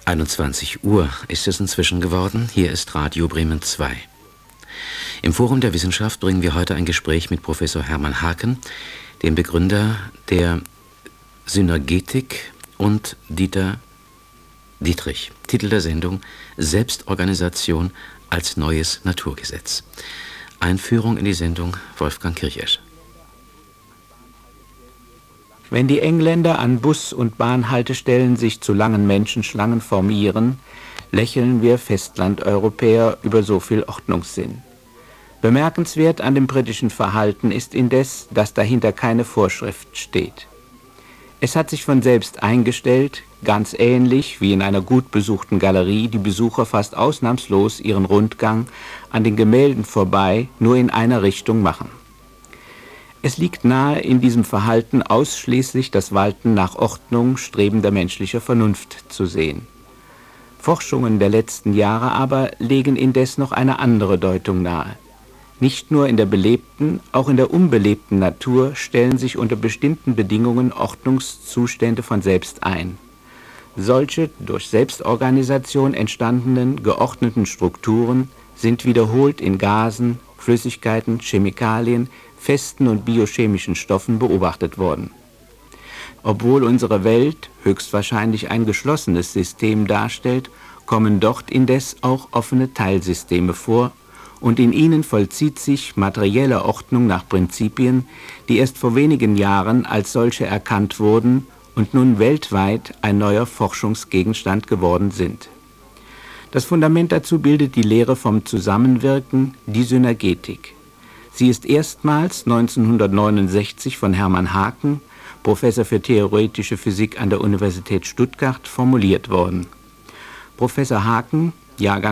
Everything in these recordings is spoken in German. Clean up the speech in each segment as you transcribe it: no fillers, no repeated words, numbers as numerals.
21 Uhr ist es inzwischen geworden. Hier ist Radio Bremen 2. Im Forum der Wissenschaft bringen wir heute ein Gespräch mit Professor Hermann Haken, dem Begründer der Synergetik, und Dieter Dietrich. Titel der Sendung: Selbstorganisation als neues Naturgesetz. Einführung in die Sendung Wolfgang Kirchesch. Wenn die Engländer an Bus- und Bahnhaltestellen sich zu langen Menschenschlangen formieren, lächeln wir Festlandeuropäer über so viel Ordnungssinn. Bemerkenswert an dem britischen Verhalten ist indes, dass dahinter keine Vorschrift steht. Es hat sich von selbst eingestellt, ganz ähnlich wie in einer gut besuchten Galerie die Besucher fast ausnahmslos ihren Rundgang an den Gemälden vorbei nur in einer Richtung machen. Es liegt nahe, in diesem Verhalten ausschließlich das Walten nach Ordnung strebender menschlicher Vernunft zu sehen. Forschungen der letzten Jahre aber legen indes noch eine andere Deutung nahe. Nicht nur in der belebten, auch in der unbelebten Natur stellen sich unter bestimmten Bedingungen Ordnungszustände von selbst ein. Solche durch Selbstorganisation entstandenen, geordneten Strukturen sind wiederholt in Gasen, Flüssigkeiten, Chemikalien, festen und biochemischen Stoffen beobachtet worden. Obwohl unsere Welt höchstwahrscheinlich ein geschlossenes System darstellt, kommen dort indes auch offene Teilsysteme vor, und in ihnen vollzieht sich materielle Ordnung nach Prinzipien, die erst vor wenigen Jahren als solche erkannt wurden und nun weltweit ein neuer Forschungsgegenstand geworden sind. Das Fundament dazu bildet die Lehre vom Zusammenwirken, die Synergetik. Sie ist erstmals 1969 von Hermann Haken, Professor für theoretische Physik an der Universität Stuttgart, formuliert worden. Professor Haken, Jahrgang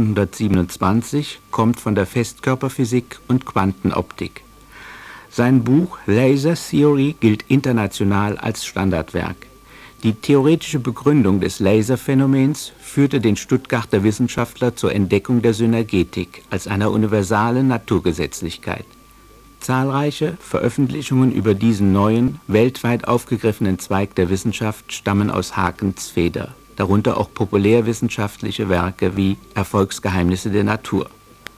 1927, kommt von der Festkörperphysik und Quantenoptik. Sein Buch Laser Theory gilt international als Standardwerk. Die theoretische Begründung des Laserphänomens führte den Stuttgarter Wissenschaftler zur Entdeckung der Synergetik als einer universalen Naturgesetzlichkeit. Zahlreiche Veröffentlichungen über diesen neuen, weltweit aufgegriffenen Zweig der Wissenschaft stammen aus Hakens Feder, darunter auch populärwissenschaftliche Werke wie Erfolgsgeheimnisse der Natur.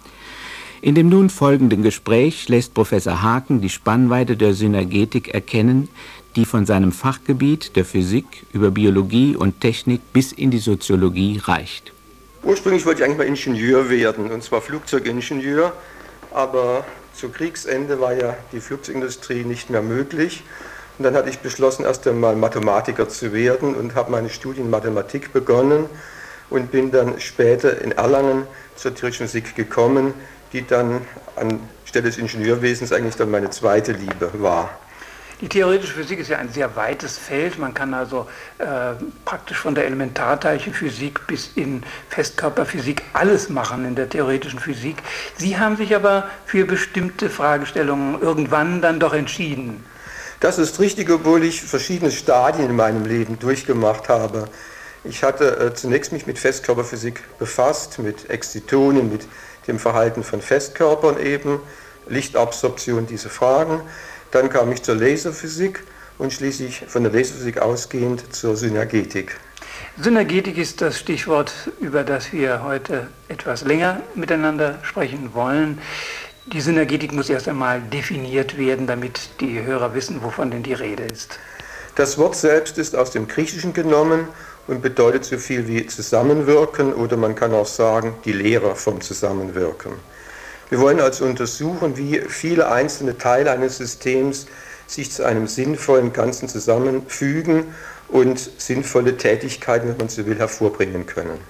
In dem nun folgenden Gespräch lässt Professor Haken die Spannweite der Synergetik erkennen, die von seinem Fachgebiet der Physik über Biologie und Technik bis in die Soziologie reicht. Ursprünglich wollte ich eigentlich mal Ingenieur werden, und zwar Flugzeugingenieur, aber zu Kriegsende war ja die Flugzeugindustrie nicht mehr möglich. Und dann hatte ich beschlossen, erst einmal Mathematiker zu werden und habe meine Studien in Mathematik begonnen und bin dann später in Erlangen zur theoretischen Physik gekommen, die dann anstelle des Ingenieurwesens eigentlich dann meine zweite Liebe war. Die theoretische Physik ist ja ein sehr weites Feld. Man kann also praktisch von der Elementarteilchenphysik bis in Festkörperphysik alles machen in der theoretischen Physik. Sie haben sich aber für bestimmte Fragestellungen irgendwann dann doch entschieden. Das ist richtig, obwohl ich verschiedene Stadien in meinem Leben durchgemacht habe. Ich hatte zunächst mich mit Festkörperphysik befasst, mit Exzitonen, mit dem Verhalten von Festkörpern eben, Lichtabsorption, diese Fragen. Dann kam ich zur Laserphysik und schließlich von der Laserphysik ausgehend zur Synergetik. Synergetik ist das Stichwort, über das wir heute etwas länger miteinander sprechen wollen. Die Synergetik muss erst einmal definiert werden, damit die Hörer wissen, wovon denn die Rede ist. Das Wort selbst ist aus dem Griechischen genommen und bedeutet so viel wie Zusammenwirken, oder man kann auch sagen, die Lehre vom Zusammenwirken. Wir wollen also untersuchen, wie viele einzelne Teile eines Systems sich zu einem sinnvollen Ganzen zusammenfügen und sinnvolle Tätigkeiten, wenn man so will, hervorbringen können.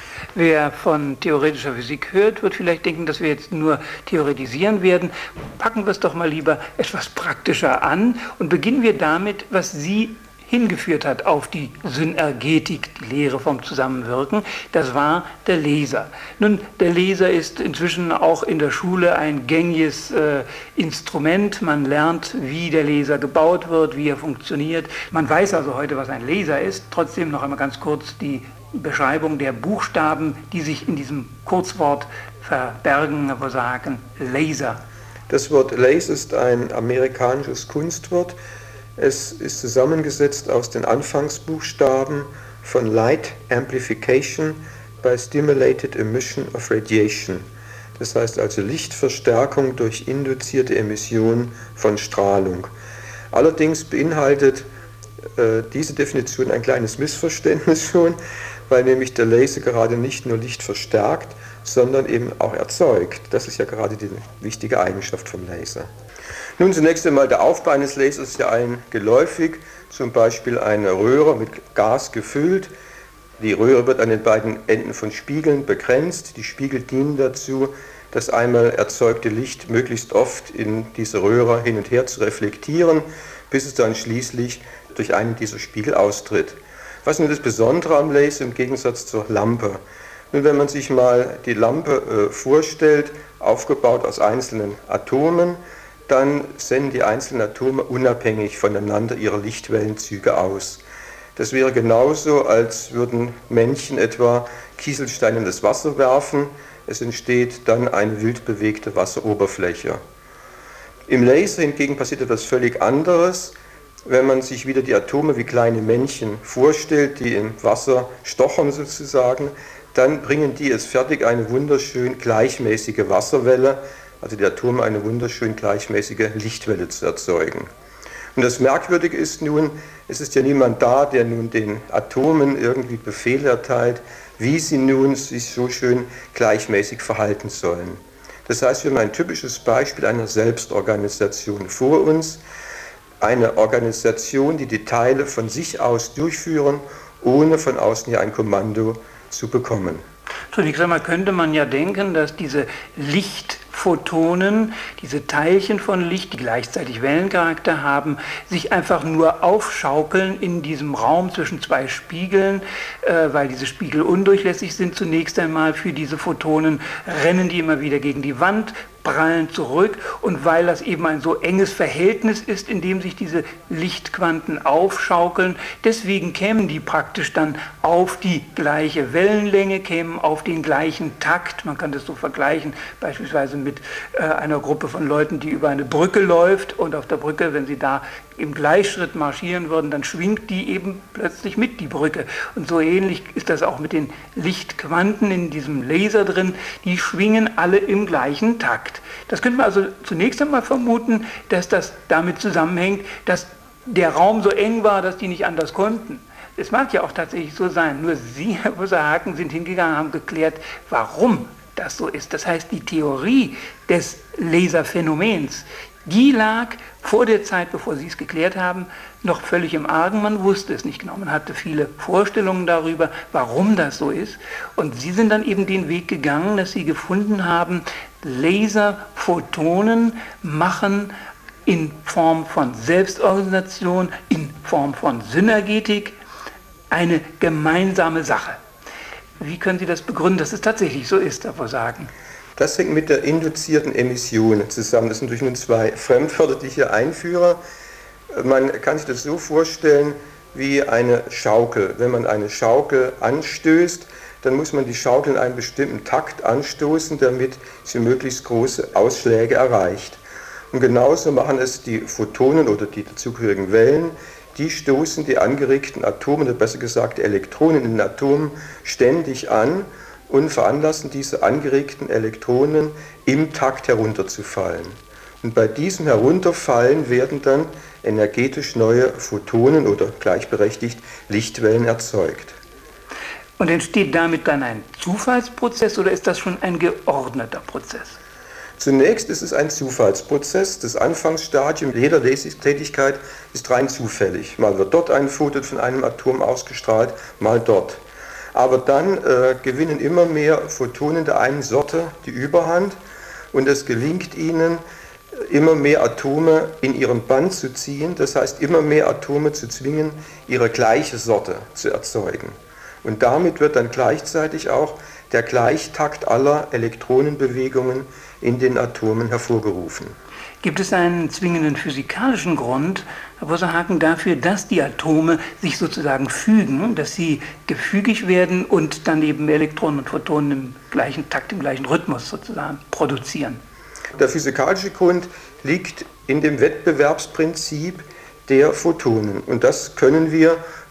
Wer von theoretischer Physik hört, wird vielleicht denken, dass wir jetzt nur theoretisieren werden. Packen wir es doch mal lieber etwas praktischer an und beginnen wir damit, was Sie hingeführt hat auf die Synergetik, die Lehre vom Zusammenwirken. Das war der Laser. Nun, der Laser ist inzwischen auch in der Schule ein gängiges Instrument. Man lernt, wie der Laser gebaut wird, wie er funktioniert. Man weiß also heute, was ein Laser ist. Trotzdem noch einmal ganz kurz die Beschreibung der Buchstaben, die sich in diesem Kurzwort verbergen, wo sagen Laser. Das Wort Laser ist ein amerikanisches Kunstwort. Es ist zusammengesetzt aus den Anfangsbuchstaben von Light Amplification by Stimulated Emission of Radiation. Das heißt also Lichtverstärkung durch induzierte Emission von Strahlung. Allerdings beinhaltet diese Definition ein kleines Missverständnis schon, weil nämlich der Laser gerade nicht nur Licht verstärkt, sondern eben auch erzeugt. Das ist ja gerade die wichtige Eigenschaft vom Laser. Nun zunächst einmal der Aufbau eines Lasers ist ja allen geläufig, zum Beispiel eine Röhre mit Gas gefüllt. Die Röhre wird an den beiden Enden von Spiegeln begrenzt. Die Spiegel dienen dazu, das einmal erzeugte Licht möglichst oft in diese Röhre hin und her zu reflektieren, bis es dann schließlich durch einen dieser Spiegel austritt. Was ist nun das Besondere am Laser im Gegensatz zur Lampe? Nun, wenn man sich mal die Lampe vorstellt, aufgebaut aus einzelnen Atomen, dann senden die einzelnen Atome unabhängig voneinander ihre Lichtwellenzüge aus. Das wäre genauso, als würden Männchen etwa Kieselsteine in das Wasser werfen. Es entsteht dann eine wild bewegte Wasseroberfläche. Im Laser hingegen passiert etwas völlig anderes. Wenn man sich wieder die Atome wie kleine Männchen vorstellt, die im Wasser stochern sozusagen, dann bringen die es fertig, eine wunderschön gleichmäßige Wasserwelle, also die Atome eine wunderschön gleichmäßige Lichtwelle zu erzeugen. Und das Merkwürdige ist nun, es ist ja niemand da, der nun den Atomen irgendwie Befehle erteilt, wie sie nun sich so schön gleichmäßig verhalten sollen. Das heißt, wir haben ein typisches Beispiel einer Selbstorganisation vor uns, eine Organisation, die die Teile von sich aus durchführen, ohne von außen hier ein Kommando zu bekommen. Zunächst einmal könnte man ja denken, dass diese Lichtphotonen, diese Teilchen von Licht, die gleichzeitig Wellencharakter haben, sich einfach nur aufschaukeln in diesem Raum zwischen zwei Spiegeln, weil diese Spiegel undurchlässig sind zunächst einmal für diese Photonen, rennen die immer wieder gegen die Wand, prallen zurück, und weil das eben ein so enges Verhältnis ist, in dem sich diese Lichtquanten aufschaukeln, deswegen kämen die praktisch dann auf die gleiche Wellenlänge, kämen auf den gleichen Takt. Man kann das so vergleichen, beispielsweise mit einer Gruppe von Leuten, die über eine Brücke läuft, und auf der Brücke, wenn sie da im Gleichschritt marschieren würden, dann schwingt die eben plötzlich mit, die Brücke. Und so ähnlich ist das auch mit den Lichtquanten in diesem Laser drin, die schwingen alle im gleichen Takt. Das könnte man also zunächst einmal vermuten, dass das damit zusammenhängt, dass der Raum so eng war, dass die nicht anders konnten. Es mag ja auch tatsächlich so sein, nur Sie, Herr Professor Haken, sind hingegangen und haben geklärt, warum das so ist. Das heißt, die Theorie des Laserphänomens, die lag vor der Zeit, bevor Sie es geklärt haben, noch völlig im Argen. Man wusste es nicht genau. Man hatte viele Vorstellungen darüber, warum das so ist. Und Sie sind dann eben den Weg gegangen, dass Sie gefunden haben, Laserphotonen machen in Form von Selbstorganisation, in Form von Synergetik eine gemeinsame Sache. Wie können Sie das begründen, dass es tatsächlich so ist, Herr Sagen? Das hängt mit der induzierten Emission zusammen. Das sind natürlich nun zwei Fremdwörter, die ich hier einführe. Man kann sich das so vorstellen wie eine Schaukel. Wenn man eine Schaukel anstößt, dann muss man die Schaukel in einem bestimmten Takt anstoßen, damit sie möglichst große Ausschläge erreicht. Und genauso machen es die Photonen oder die dazugehörigen Wellen. Die stoßen die angeregten Atome, oder besser gesagt die Elektronen in den Atomen, ständig an und veranlassen diese angeregten Elektronen im Takt herunterzufallen. Und bei diesem Herunterfallen werden dann energetisch neue Photonen oder gleichberechtigt Lichtwellen erzeugt. Und entsteht damit dann ein Zufallsprozess oder ist das schon ein geordneter Prozess? Zunächst ist es ein Zufallsprozess. Das Anfangsstadium jeder Lasertätigkeit ist rein zufällig. Mal wird dort ein Photon von einem Atom ausgestrahlt, mal dort. Aber dann gewinnen immer mehr Photonen der einen Sorte die Überhand und es gelingt ihnen, immer mehr Atome in ihren Band zu ziehen, das heißt immer mehr Atome zu zwingen, ihre gleiche Sorte zu erzeugen. Und damit wird dann gleichzeitig auch der Gleichtakt aller Elektronenbewegungen in den Atomen hervorgerufen. Gibt es einen zwingenden physikalischen Grund, Herr Professor Haken, dafür, dass die Atome sich sozusagen fügen, dass sie gefügig werden und dann eben Elektronen und Photonen im gleichen Takt, im gleichen Rhythmus sozusagen produzieren? Der physikalische Grund liegt in dem Wettbewerbsprinzip der Photonen. Und das können wir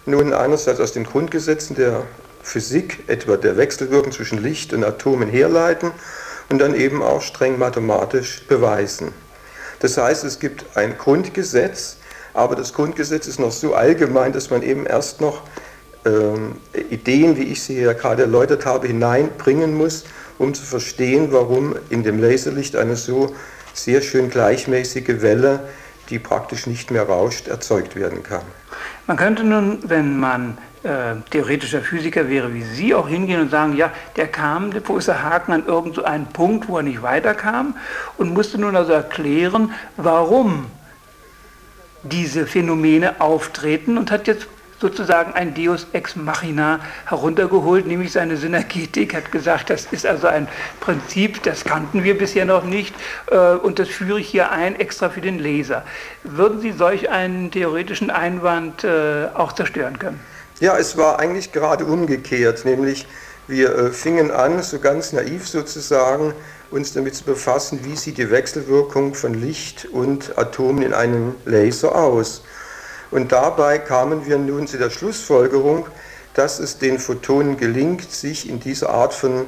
nun einerseits aus den Grundgesetzen der Physik, etwa der Wechselwirkung zwischen Licht und Atomen, herleiten und dann eben auch streng mathematisch beweisen. Das heißt, es gibt ein Grundgesetz, aber das Grundgesetz ist noch so allgemein, dass man eben erst noch Ideen, wie ich sie ja gerade erläutert habe, hineinbringen muss, um zu verstehen, warum in dem Laserlicht eine so sehr schön gleichmäßige Welle, die praktisch nicht mehr rauscht, erzeugt werden kann. Man könnte nun, wenn man theoretischer Physiker wäre wie Sie, auch hingehen und sagen, ja, der Professor Haken, an irgendeinen Punkt, wo er nicht weiterkam und musste nun also erklären, warum diese Phänomene auftreten und hat jetzt sozusagen ein Deus ex machina heruntergeholt, nämlich seine Synergetik, hat gesagt, das ist also ein Prinzip, das kannten wir bisher noch nicht und das führe ich hier ein, extra für den Laser. Würden Sie solch einen theoretischen Einwand auch zerstören können? Ja, es war eigentlich gerade umgekehrt, nämlich wir fingen an, so ganz naiv sozusagen, uns damit zu befassen, wie sieht die Wechselwirkung von Licht und Atomen in einem Laser aus. Und dabei kamen wir nun zu der Schlussfolgerung, dass es den Photonen gelingt, sich in dieser Art von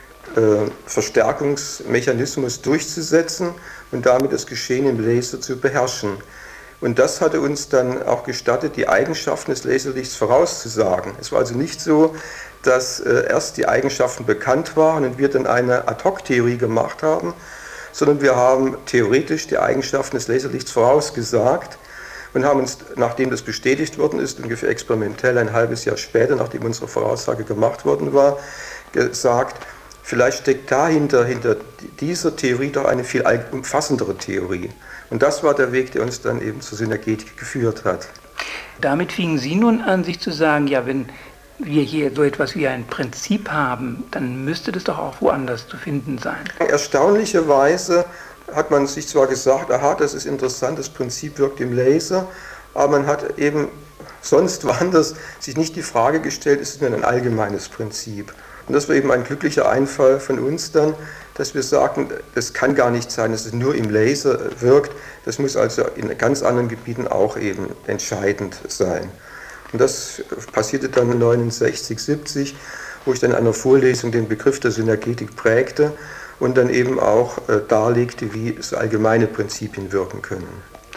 Verstärkungsmechanismus durchzusetzen und damit das Geschehen im Laser zu beherrschen. Und das hatte uns dann auch gestattet, die Eigenschaften des Laserlichts vorauszusagen. Es war also nicht so, dass erst die Eigenschaften bekannt waren und wir dann eine Ad-hoc-Theorie gemacht haben, sondern wir haben theoretisch die Eigenschaften des Laserlichts vorausgesagt und haben uns, nachdem das bestätigt worden ist, ungefähr experimentell ein halbes Jahr später, nachdem unsere Voraussage gemacht worden war, gesagt, vielleicht steckt dahinter, hinter dieser Theorie doch eine viel umfassendere Theorie. Und das war der Weg, der uns dann eben zur Synergetik geführt hat. Damit fingen Sie nun an, sich zu sagen, ja, wenn wir hier so etwas wie ein Prinzip haben, dann müsste das doch auch woanders zu finden sein. Erstaunlicherweise hat man sich zwar gesagt, aha, das ist interessant, das Prinzip wirkt im Laser, aber man hat eben sonst woanders sich nicht die Frage gestellt, ist es denn ein allgemeines Prinzip? Und das war eben ein glücklicher Einfall von uns dann, dass wir sagten, es kann gar nicht sein, dass es nur im Laser wirkt, das muss also in ganz anderen Gebieten auch eben entscheidend sein. Und das passierte dann 1969, 70, wo ich dann in einer Vorlesung den Begriff der Synergetik prägte und dann eben auch darlegte, wie so allgemeine Prinzipien wirken können.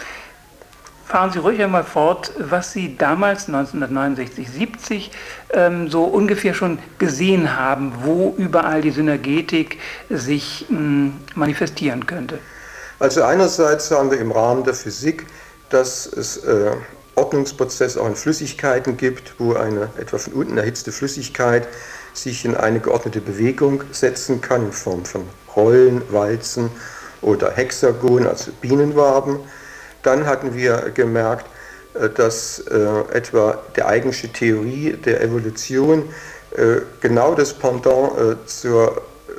Fahren Sie ruhig einmal fort, was Sie damals, 1969, 70, so ungefähr schon gesehen haben, wo überall die Synergetik sich manifestieren könnte. Also einerseits haben wir im Rahmen der Physik, dass es Ordnungsprozesse auch in Flüssigkeiten gibt, wo eine etwa von unten erhitzte Flüssigkeit sich in eine geordnete Bewegung setzen kann, in Form von Rollen, Walzen oder Hexagon, also Bienenwaben. Dann hatten wir gemerkt, dass etwa die eigentliche Theorie der Evolution genau das Pendant zum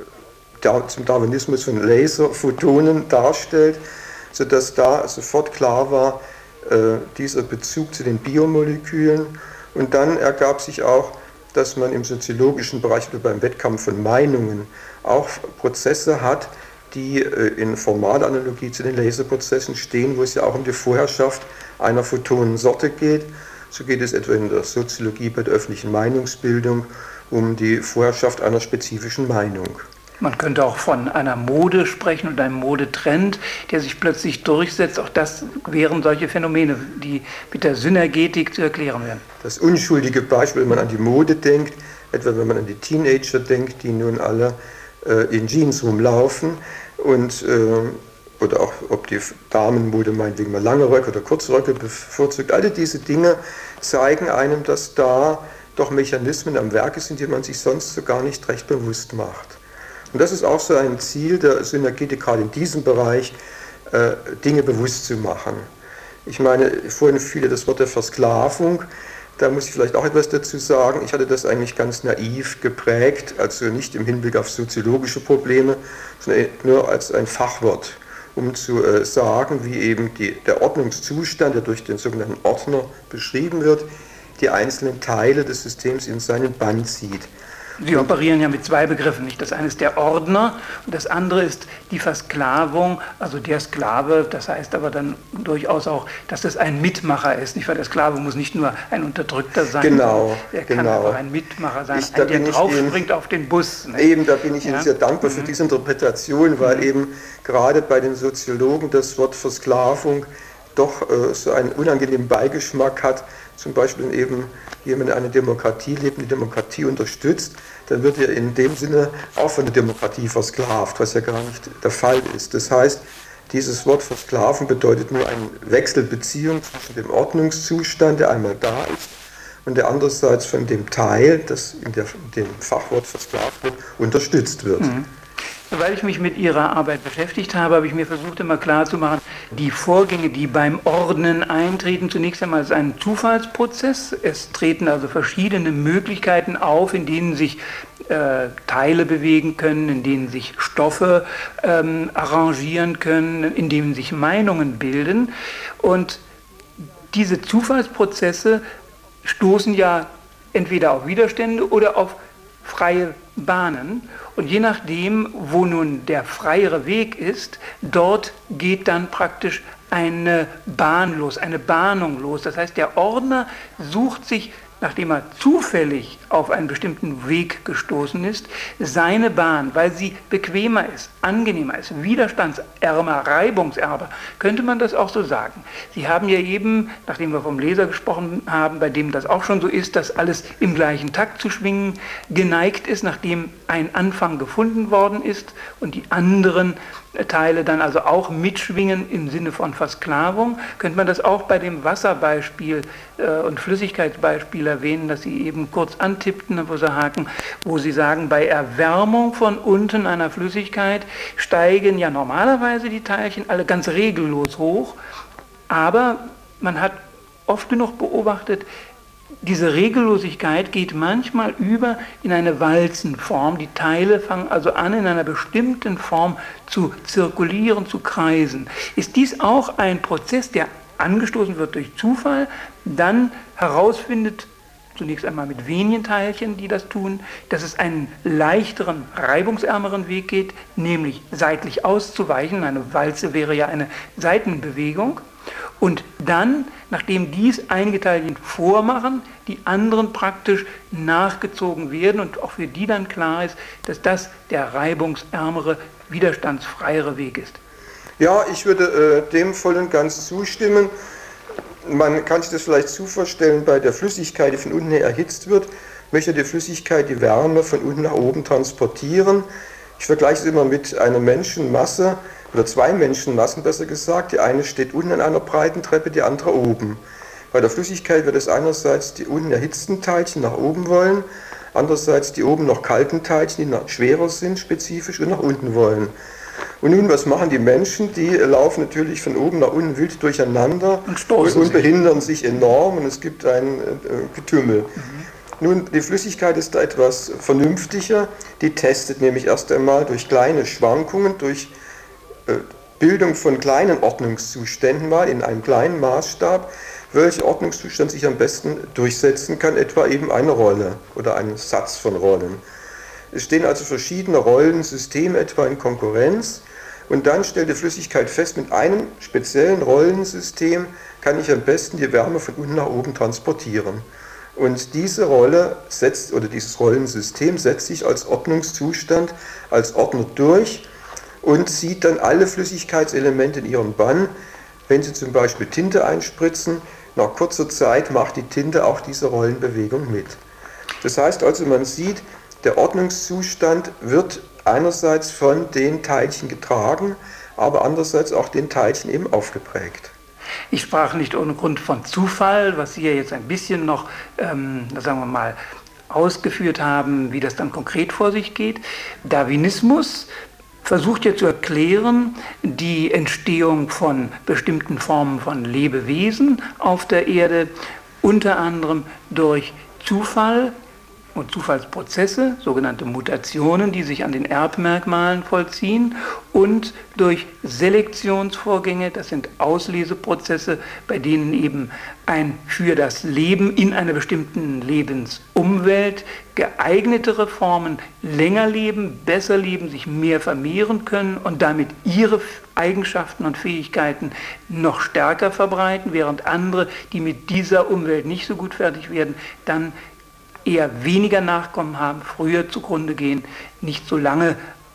Darwinismus von Laserphotonen darstellt, sodass da sofort klar war, dieser Bezug zu den Biomolekülen. Und dann ergab sich auch, dass man im soziologischen Bereich oder beim Wettkampf von Meinungen auch Prozesse hat, die in formaler Analogie zu den Laserprozessen stehen, wo es ja auch um die Vorherrschaft einer Photonensorte geht. So geht es etwa in der Soziologie bei der öffentlichen Meinungsbildung um die Vorherrschaft einer spezifischen Meinung. Man könnte auch von einer Mode sprechen und einem Modetrend, der sich plötzlich durchsetzt. Auch das wären solche Phänomene, die mit der Synergetik zu erklären wären. Das unschuldige Beispiel, wenn man an die Mode denkt, etwa wenn man an die Teenager denkt, die nun alle in Jeans rumlaufen und oder auch ob die Damenmode meinetwegen mal lange Röcke oder kurze Röcke bevorzugt. Alle diese Dinge zeigen einem, dass da doch Mechanismen am Werke sind, die man sich sonst so gar nicht recht bewusst macht. Und das ist auch so ein Ziel der Synergetik, gerade in diesem Bereich Dinge bewusst zu machen. Ich meine, vorhin fiel das Wort der Versklavung. Da muss ich vielleicht auch etwas dazu sagen. Ich hatte das eigentlich ganz naiv geprägt, also nicht im Hinblick auf soziologische Probleme, sondern nur als ein Fachwort, um zu sagen, wie eben der Ordnungszustand, der durch den sogenannten Ordner beschrieben wird, die einzelnen Teile des Systems in seinen Bann zieht. Sie operieren ja mit zwei Begriffen, nicht? Das eine ist der Ordner und das andere ist die Versklavung, also der Sklave. Das heißt aber dann durchaus auch, dass das ein Mitmacher ist, nicht? Weil der Sklave muss nicht nur ein Unterdrückter sein, genau, er kann einfach ein Mitmacher sein, der draufspringt auf den Bus. Nicht? Eben, da bin ich Ihnen sehr dankbar für diese Interpretation, weil eben gerade bei den Soziologen das Wort Versklavung doch so einen unangenehmen Beigeschmack hat. Zum Beispiel, wenn eben jemand in einer Demokratie lebt und die Demokratie unterstützt, dann wird er in dem Sinne auch von der Demokratie versklavt, was ja gar nicht der Fall ist. Das heißt, dieses Wort Versklaven bedeutet nur eine Wechselbeziehung zwischen dem Ordnungszustand, der einmal da ist, und der andererseits von dem Teil, das in dem Fachwort versklavt wird, unterstützt wird. Weil ich mich mit Ihrer Arbeit beschäftigt habe, habe ich mir versucht, immer klarzumachen, die Vorgänge, die beim Ordnen eintreten, zunächst einmal ist ein Zufallsprozess. Es treten also verschiedene Möglichkeiten auf, in denen sich Teile bewegen können, in denen sich Stoffe arrangieren können, in denen sich Meinungen bilden. Und diese Zufallsprozesse stoßen ja entweder auf Widerstände oder auf freie Bahnen. Und je nachdem, wo nun der freiere Weg ist, dort geht dann praktisch eine Bahn los, eine Bahnung los. Das heißt, der Ordner sucht sich, nachdem er zufällig auf einen bestimmten Weg gestoßen ist, seine Bahn, weil sie bequemer ist, angenehmer ist, widerstandsärmer, reibungsärmer. Könnte man das auch so sagen? Sie haben ja eben, nachdem wir vom Leser gesprochen haben, bei dem das auch schon so ist, dass alles im gleichen Takt zu schwingen geneigt ist, nachdem ein Anfang gefunden worden ist und die anderen Teile dann also auch mitschwingen im Sinne von Versklavung, könnte man das auch bei dem Wasserbeispiel und Flüssigkeitsbeispiel erwähnen, das Sie eben kurz antippten, Herr Professor Haken, wo Sie sagen, bei Erwärmung von unten einer Flüssigkeit steigen ja normalerweise die Teilchen alle ganz regellos hoch, aber man hat oft genug beobachtet, diese Regellosigkeit geht manchmal über in eine Walzenform. Die Teile fangen also an, in einer bestimmten Form zu zirkulieren, zu kreisen. Ist dies auch ein Prozess, der angestoßen wird durch Zufall, dann herausfindet, zunächst einmal mit wenigen Teilchen, die das tun, dass es einen leichteren, reibungsärmeren Weg geht, nämlich seitlich auszuweichen. Eine Walze wäre ja eine Seitenbewegung. Und dann, nachdem dies einige Teilchen vormachen, die anderen praktisch nachgezogen werden und auch für die dann klar ist, dass das der reibungsärmere, widerstandsfreiere Weg ist. Ja, ich würde dem voll und ganz zustimmen. Man kann sich das vielleicht so vorstellen, bei der Flüssigkeit, die von unten her erhitzt wird, möchte die Flüssigkeit die Wärme von unten nach oben transportieren. Ich vergleiche es immer mit einer Menschenmasse, oder zwei Menschenmassen besser gesagt. Die eine steht unten an einer breiten Treppe, die andere oben. Bei der Flüssigkeit wird es einerseits die unten erhitzten Teilchen nach oben wollen, andererseits die oben noch kalten Teilchen, die noch schwerer sind, spezifisch und nach unten wollen. Und nun, was machen die Menschen? Die laufen natürlich von oben nach unten wild durcheinander und behindern sich enorm und es gibt ein Getümmel. Nun, die Flüssigkeit ist da etwas vernünftiger. Die testet nämlich erst einmal durch kleine Schwankungen, durch Bildung von kleinen Ordnungszuständen mal in einem kleinen Maßstab, welcher Ordnungszustand sich am besten durchsetzen kann, etwa eben eine Rolle oder einen Satz von Rollen. Es stehen also verschiedene Rollensysteme etwa in Konkurrenz und dann stellt die Flüssigkeit fest, mit einem speziellen Rollensystem kann ich am besten die Wärme von unten nach oben transportieren. Und diese Rolle setzt, oder dieses Rollensystem setzt sich als Ordnungszustand, als Ordner durch und zieht dann alle Flüssigkeitselemente in ihren Bann. Wenn Sie zum Beispiel Tinte einspritzen, nach kurzer Zeit macht die Tinte auch diese Rollenbewegung mit. Das heißt also, man sieht, der Ordnungszustand wird einerseits von den Teilchen getragen, aber andererseits auch den Teilchen eben aufgeprägt. Ich sprach nicht ohne Grund von Zufall, was Sie ja jetzt ein bisschen noch, sagen wir mal, ausgeführt haben, wie das dann konkret vor sich geht. Darwinismus versucht ja zu erklären die Entstehung von bestimmten Formen von Lebewesen auf der Erde, unter anderem durch Zufall, und Zufallsprozesse, sogenannte Mutationen, die sich an den Erbmerkmalen vollziehen, und durch Selektionsvorgänge, das sind Ausleseprozesse, bei denen eben ein für das Leben in einer bestimmten Lebensumwelt geeignetere Formen länger leben, besser leben, sich mehr vermehren können und damit ihre Eigenschaften und Fähigkeiten noch stärker verbreiten, während andere, die mit dieser Umwelt nicht so gut fertig werden, dann eher weniger Nachkommen haben, früher zugrunde gehen, nicht so lange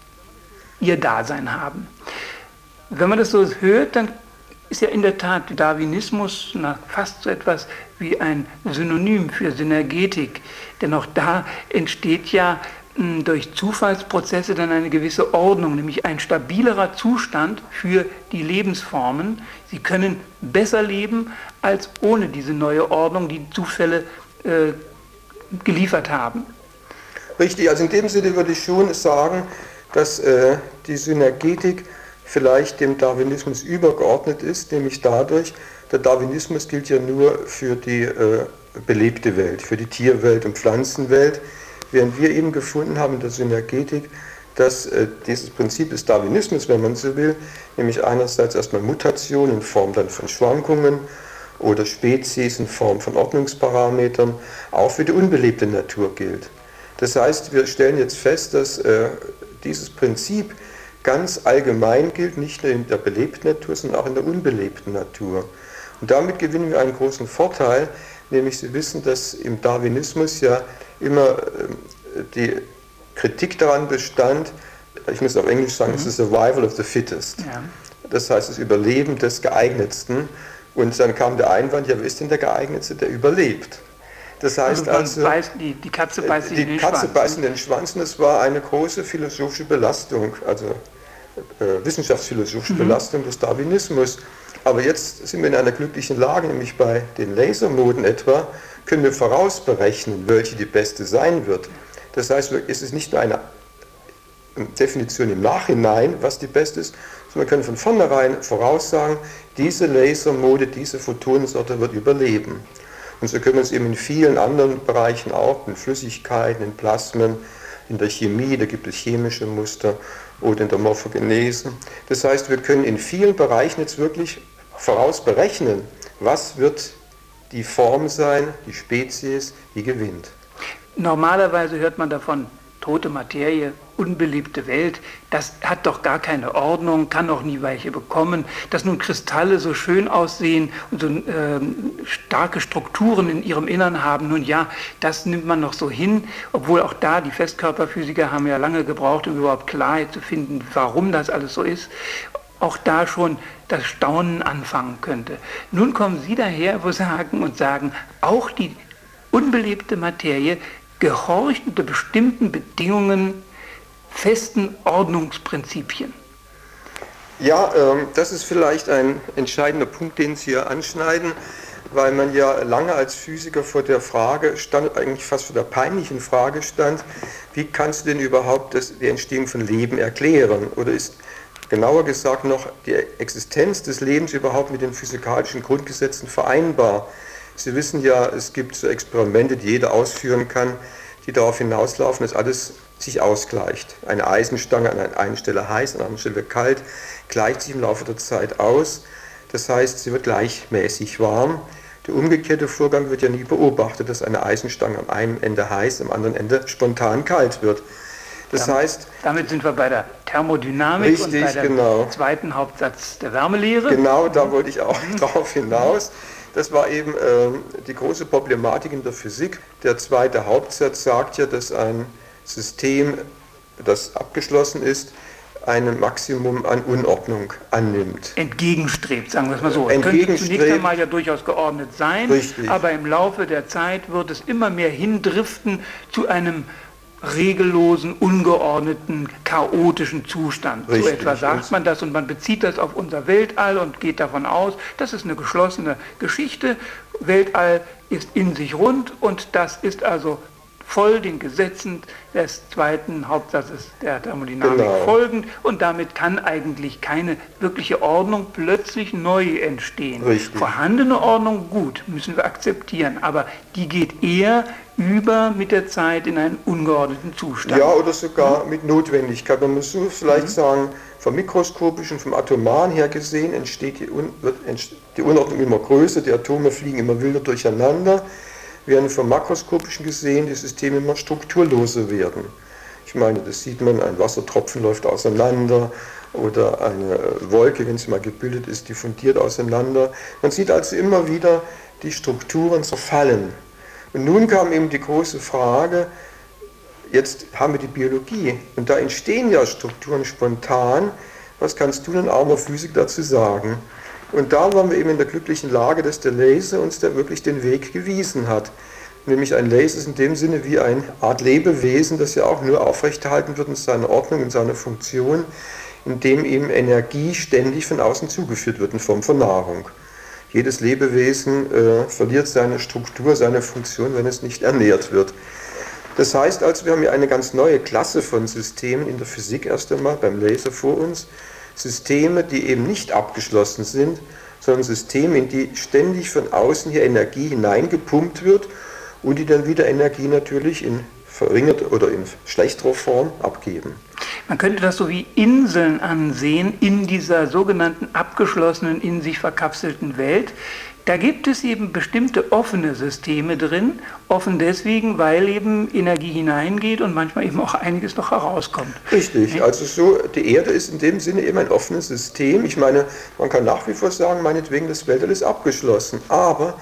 ihr Dasein haben. Wenn man das so hört, dann ist ja in der Tat Darwinismus fast so etwas wie ein Synonym für Synergetik, denn auch da entsteht ja durch Zufallsprozesse dann eine gewisse Ordnung, nämlich ein stabilerer Zustand für die Lebensformen. Sie können besser leben als ohne diese neue Ordnung, die Zufälle geliefert haben. Richtig, also in dem Sinne würde ich schon sagen, dass die Synergetik vielleicht dem Darwinismus übergeordnet ist, nämlich dadurch, der Darwinismus gilt ja nur für die belebte Welt, für die Tierwelt und Pflanzenwelt, während wir eben gefunden haben in der Synergetik, dass dieses Prinzip des Darwinismus, wenn man so will, nämlich einerseits erstmal Mutation in Form dann von Schwankungen oder Spezies in Form von Ordnungsparametern, auch für die unbelebte Natur gilt. Das heißt, wir stellen jetzt fest, dass dieses Prinzip ganz allgemein gilt, nicht nur in der belebten Natur, sondern auch in der unbelebten Natur. Und damit gewinnen wir einen großen Vorteil, nämlich Sie wissen, dass im Darwinismus ja immer die Kritik daran bestand, ich muss auf Englisch sagen, es ist Survival of the Fittest. Ja. Das heißt, das Überleben des Geeignetsten. Und dann kam der Einwand, ja, wer ist denn der Geeignetste, der überlebt? Das heißt also, die Katze beißt in den Schwanz. Die Katze beißt in den Schwanz, und es war eine große philosophische Belastung, also wissenschaftsphilosophische Belastung des Darwinismus. Aber jetzt sind wir in einer glücklichen Lage, nämlich bei den Lasermoden etwa, können wir vorausberechnen, welche die beste sein wird. Das heißt, es ist nicht nur eine Definition im Nachhinein, was die beste ist, sondern wir können von vornherein voraussagen, diese Lasermode, diese Photonensorte wird überleben. Und so können wir es eben in vielen anderen Bereichen auch, in Flüssigkeiten, in Plasmen, in der Chemie, da gibt es chemische Muster, oder in der Morphogenese. Das heißt, wir können in vielen Bereichen jetzt wirklich vorausberechnen, was wird die Form sein, die Spezies, die gewinnt. Normalerweise hört man davon, tote Materie, unbelebte Welt, das hat doch gar keine Ordnung, kann auch nie welche bekommen. Dass nun Kristalle so schön aussehen und so starke Strukturen in ihrem Innern haben, nun ja, das nimmt man noch so hin, obwohl auch da die Festkörperphysiker haben ja lange gebraucht, um überhaupt Klarheit zu finden, warum das alles so ist. Auch da schon das Staunen anfangen könnte. Nun kommen Sie daher und sagen, auch die unbelebte Materie gehorcht unter bestimmten Bedingungen festen Ordnungsprinzipien. Ja, das ist vielleicht ein entscheidender Punkt, den Sie hier anschneiden, weil man ja lange als Physiker vor der Frage stand, eigentlich fast vor der peinlichen Frage stand, wie kannst du denn überhaupt die Entstehung von Leben erklären? Oder ist genauer gesagt noch die Existenz des Lebens überhaupt mit den physikalischen Grundgesetzen vereinbar? Sie wissen ja, es gibt so Experimente, die jeder ausführen kann, die darauf hinauslaufen, dass alles sich ausgleicht. Eine Eisenstange an einer einen Stelle heiß, an einer anderen Stelle kalt, gleicht sich im Laufe der Zeit aus. Das heißt, sie wird gleichmäßig warm. Der umgekehrte Vorgang wird ja nie beobachtet, dass eine Eisenstange am einen Ende heiß, am anderen Ende spontan kalt wird. Das heißt, damit sind wir bei der Thermodynamik richtig, und bei dem zweiten Hauptsatz der Wärmelehre. Genau, da wollte ich auch drauf hinaus. Das war eben die große Problematik in der Physik. Der zweite Hauptsatz sagt ja, dass ein System, das abgeschlossen ist, ein Maximum an Unordnung annimmt. Entgegenstrebt, sagen wir es mal so. Es könnte zunächst einmal ja durchaus geordnet sein, richtig, aber im Laufe der Zeit wird es immer mehr hindriften zu einem regellosen, ungeordneten, chaotischen Zustand. Richtig, so etwa sagt man das und man bezieht das auf unser Weltall und geht davon aus, das ist eine geschlossene Geschichte. Weltall ist in sich rund und das ist also voll den Gesetzen des zweiten Hauptsatzes der Thermodynamik folgend, und damit kann eigentlich keine wirkliche Ordnung plötzlich neu entstehen. Richtig. Vorhandene Ordnung, gut, müssen wir akzeptieren, aber die geht eher über mit der Zeit in einen ungeordneten Zustand. Ja, oder sogar mit Notwendigkeit. Man muss so vielleicht sagen, vom mikroskopischen, vom atomaren her gesehen entsteht wird die Unordnung immer größer, die Atome fliegen immer wilder durcheinander, während vom makroskopischen gesehen die Systeme immer strukturloser werden. Ich meine, das sieht man, ein Wassertropfen läuft auseinander oder eine Wolke, wenn sie mal gebildet ist, diffundiert auseinander. Man sieht also immer wieder die Strukturen zerfallen. Und nun kam eben die große Frage, jetzt haben wir die Biologie und da entstehen ja Strukturen spontan. Was kannst du, ein armer Physiker, dazu sagen? Und da waren wir eben in der glücklichen Lage, dass der Laser uns da wirklich den Weg gewiesen hat. Nämlich ein Laser ist in dem Sinne wie eine Art Lebewesen, das ja auch nur aufrechterhalten wird in seiner Ordnung, in seiner Funktion, indem ihm Energie ständig von außen zugeführt wird in Form von Nahrung. Jedes Lebewesen verliert seine Struktur, seine Funktion, wenn es nicht ernährt wird. Das heißt also, wir haben hier eine ganz neue Klasse von Systemen in der Physik erst einmal beim Laser vor uns. Systeme, die eben nicht abgeschlossen sind, sondern Systeme, in die ständig von außen hier Energie hineingepumpt wird und die dann wieder Energie natürlich in verringert oder in schlechterer Form abgeben. Man könnte das so wie Inseln ansehen in dieser sogenannten abgeschlossenen, in sich verkapselten Welt. Da gibt es eben bestimmte offene Systeme drin, offen deswegen, weil eben Energie hineingeht und manchmal eben auch einiges noch herauskommt. Richtig, also so, die Erde ist in dem Sinne eben ein offenes System. Ich meine, man kann nach wie vor sagen, meinetwegen, das Weltall ist abgeschlossen, aber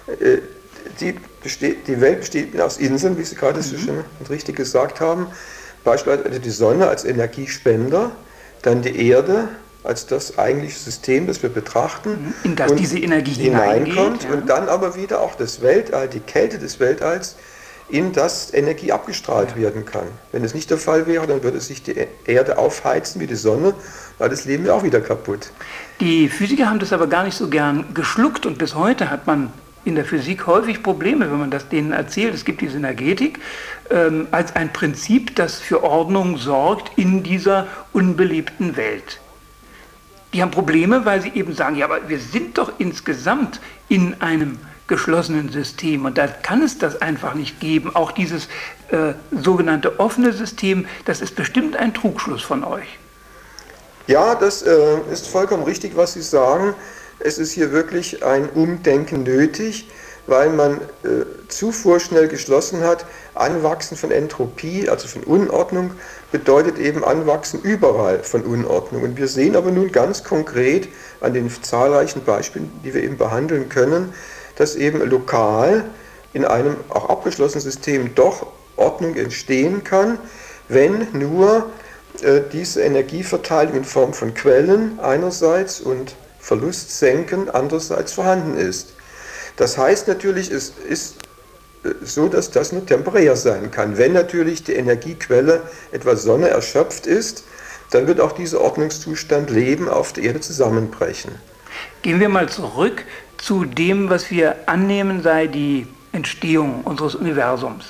die Welt besteht aus Inseln, wie Sie gerade so schön und richtig gesagt haben. Beispielsweise die Sonne als Energiespender, dann die Erde als das eigentliche System, das wir betrachten, in das diese Energie hineinkommt, ja. Und dann aber wieder auch das Weltall, die Kälte des Weltalls, in das Energie abgestrahlt werden kann. Wenn es nicht der Fall wäre, dann würde sich die Erde aufheizen wie die Sonne, weil das Leben ja auch wieder kaputt. Die Physiker haben das aber gar nicht so gern geschluckt und bis heute hat man in der Physik häufig Probleme, wenn man das denen erzählt. Es gibt die Synergetik als ein Prinzip, das für Ordnung sorgt in dieser unbelebten Welt. Die haben Probleme, weil sie eben sagen, ja, aber wir sind doch insgesamt in einem geschlossenen System und da kann es das einfach nicht geben. Auch dieses sogenannte offene System, das ist bestimmt ein Trugschluss von euch. Ja, das ist vollkommen richtig, was Sie sagen. Es ist hier wirklich ein Umdenken nötig, weil man zu vorschnell geschlossen hat. Anwachsen von Entropie, also von Unordnung, bedeutet eben Anwachsen überall von Unordnung. Und wir sehen aber nun ganz konkret an den zahlreichen Beispielen, die wir eben behandeln können, dass eben lokal in einem auch abgeschlossenen System doch Ordnung entstehen kann, wenn nur diese Energieverteilung in Form von Quellen einerseits und Verlustsenken andererseits vorhanden ist. Das heißt natürlich, es ist so, dass das nur temporär sein kann. Wenn natürlich die Energiequelle, etwa Sonne, erschöpft ist, dann wird auch dieser Ordnungszustand Leben auf der Erde zusammenbrechen. Gehen wir mal zurück zu dem, was wir annehmen, sei die Entstehung unseres Universums.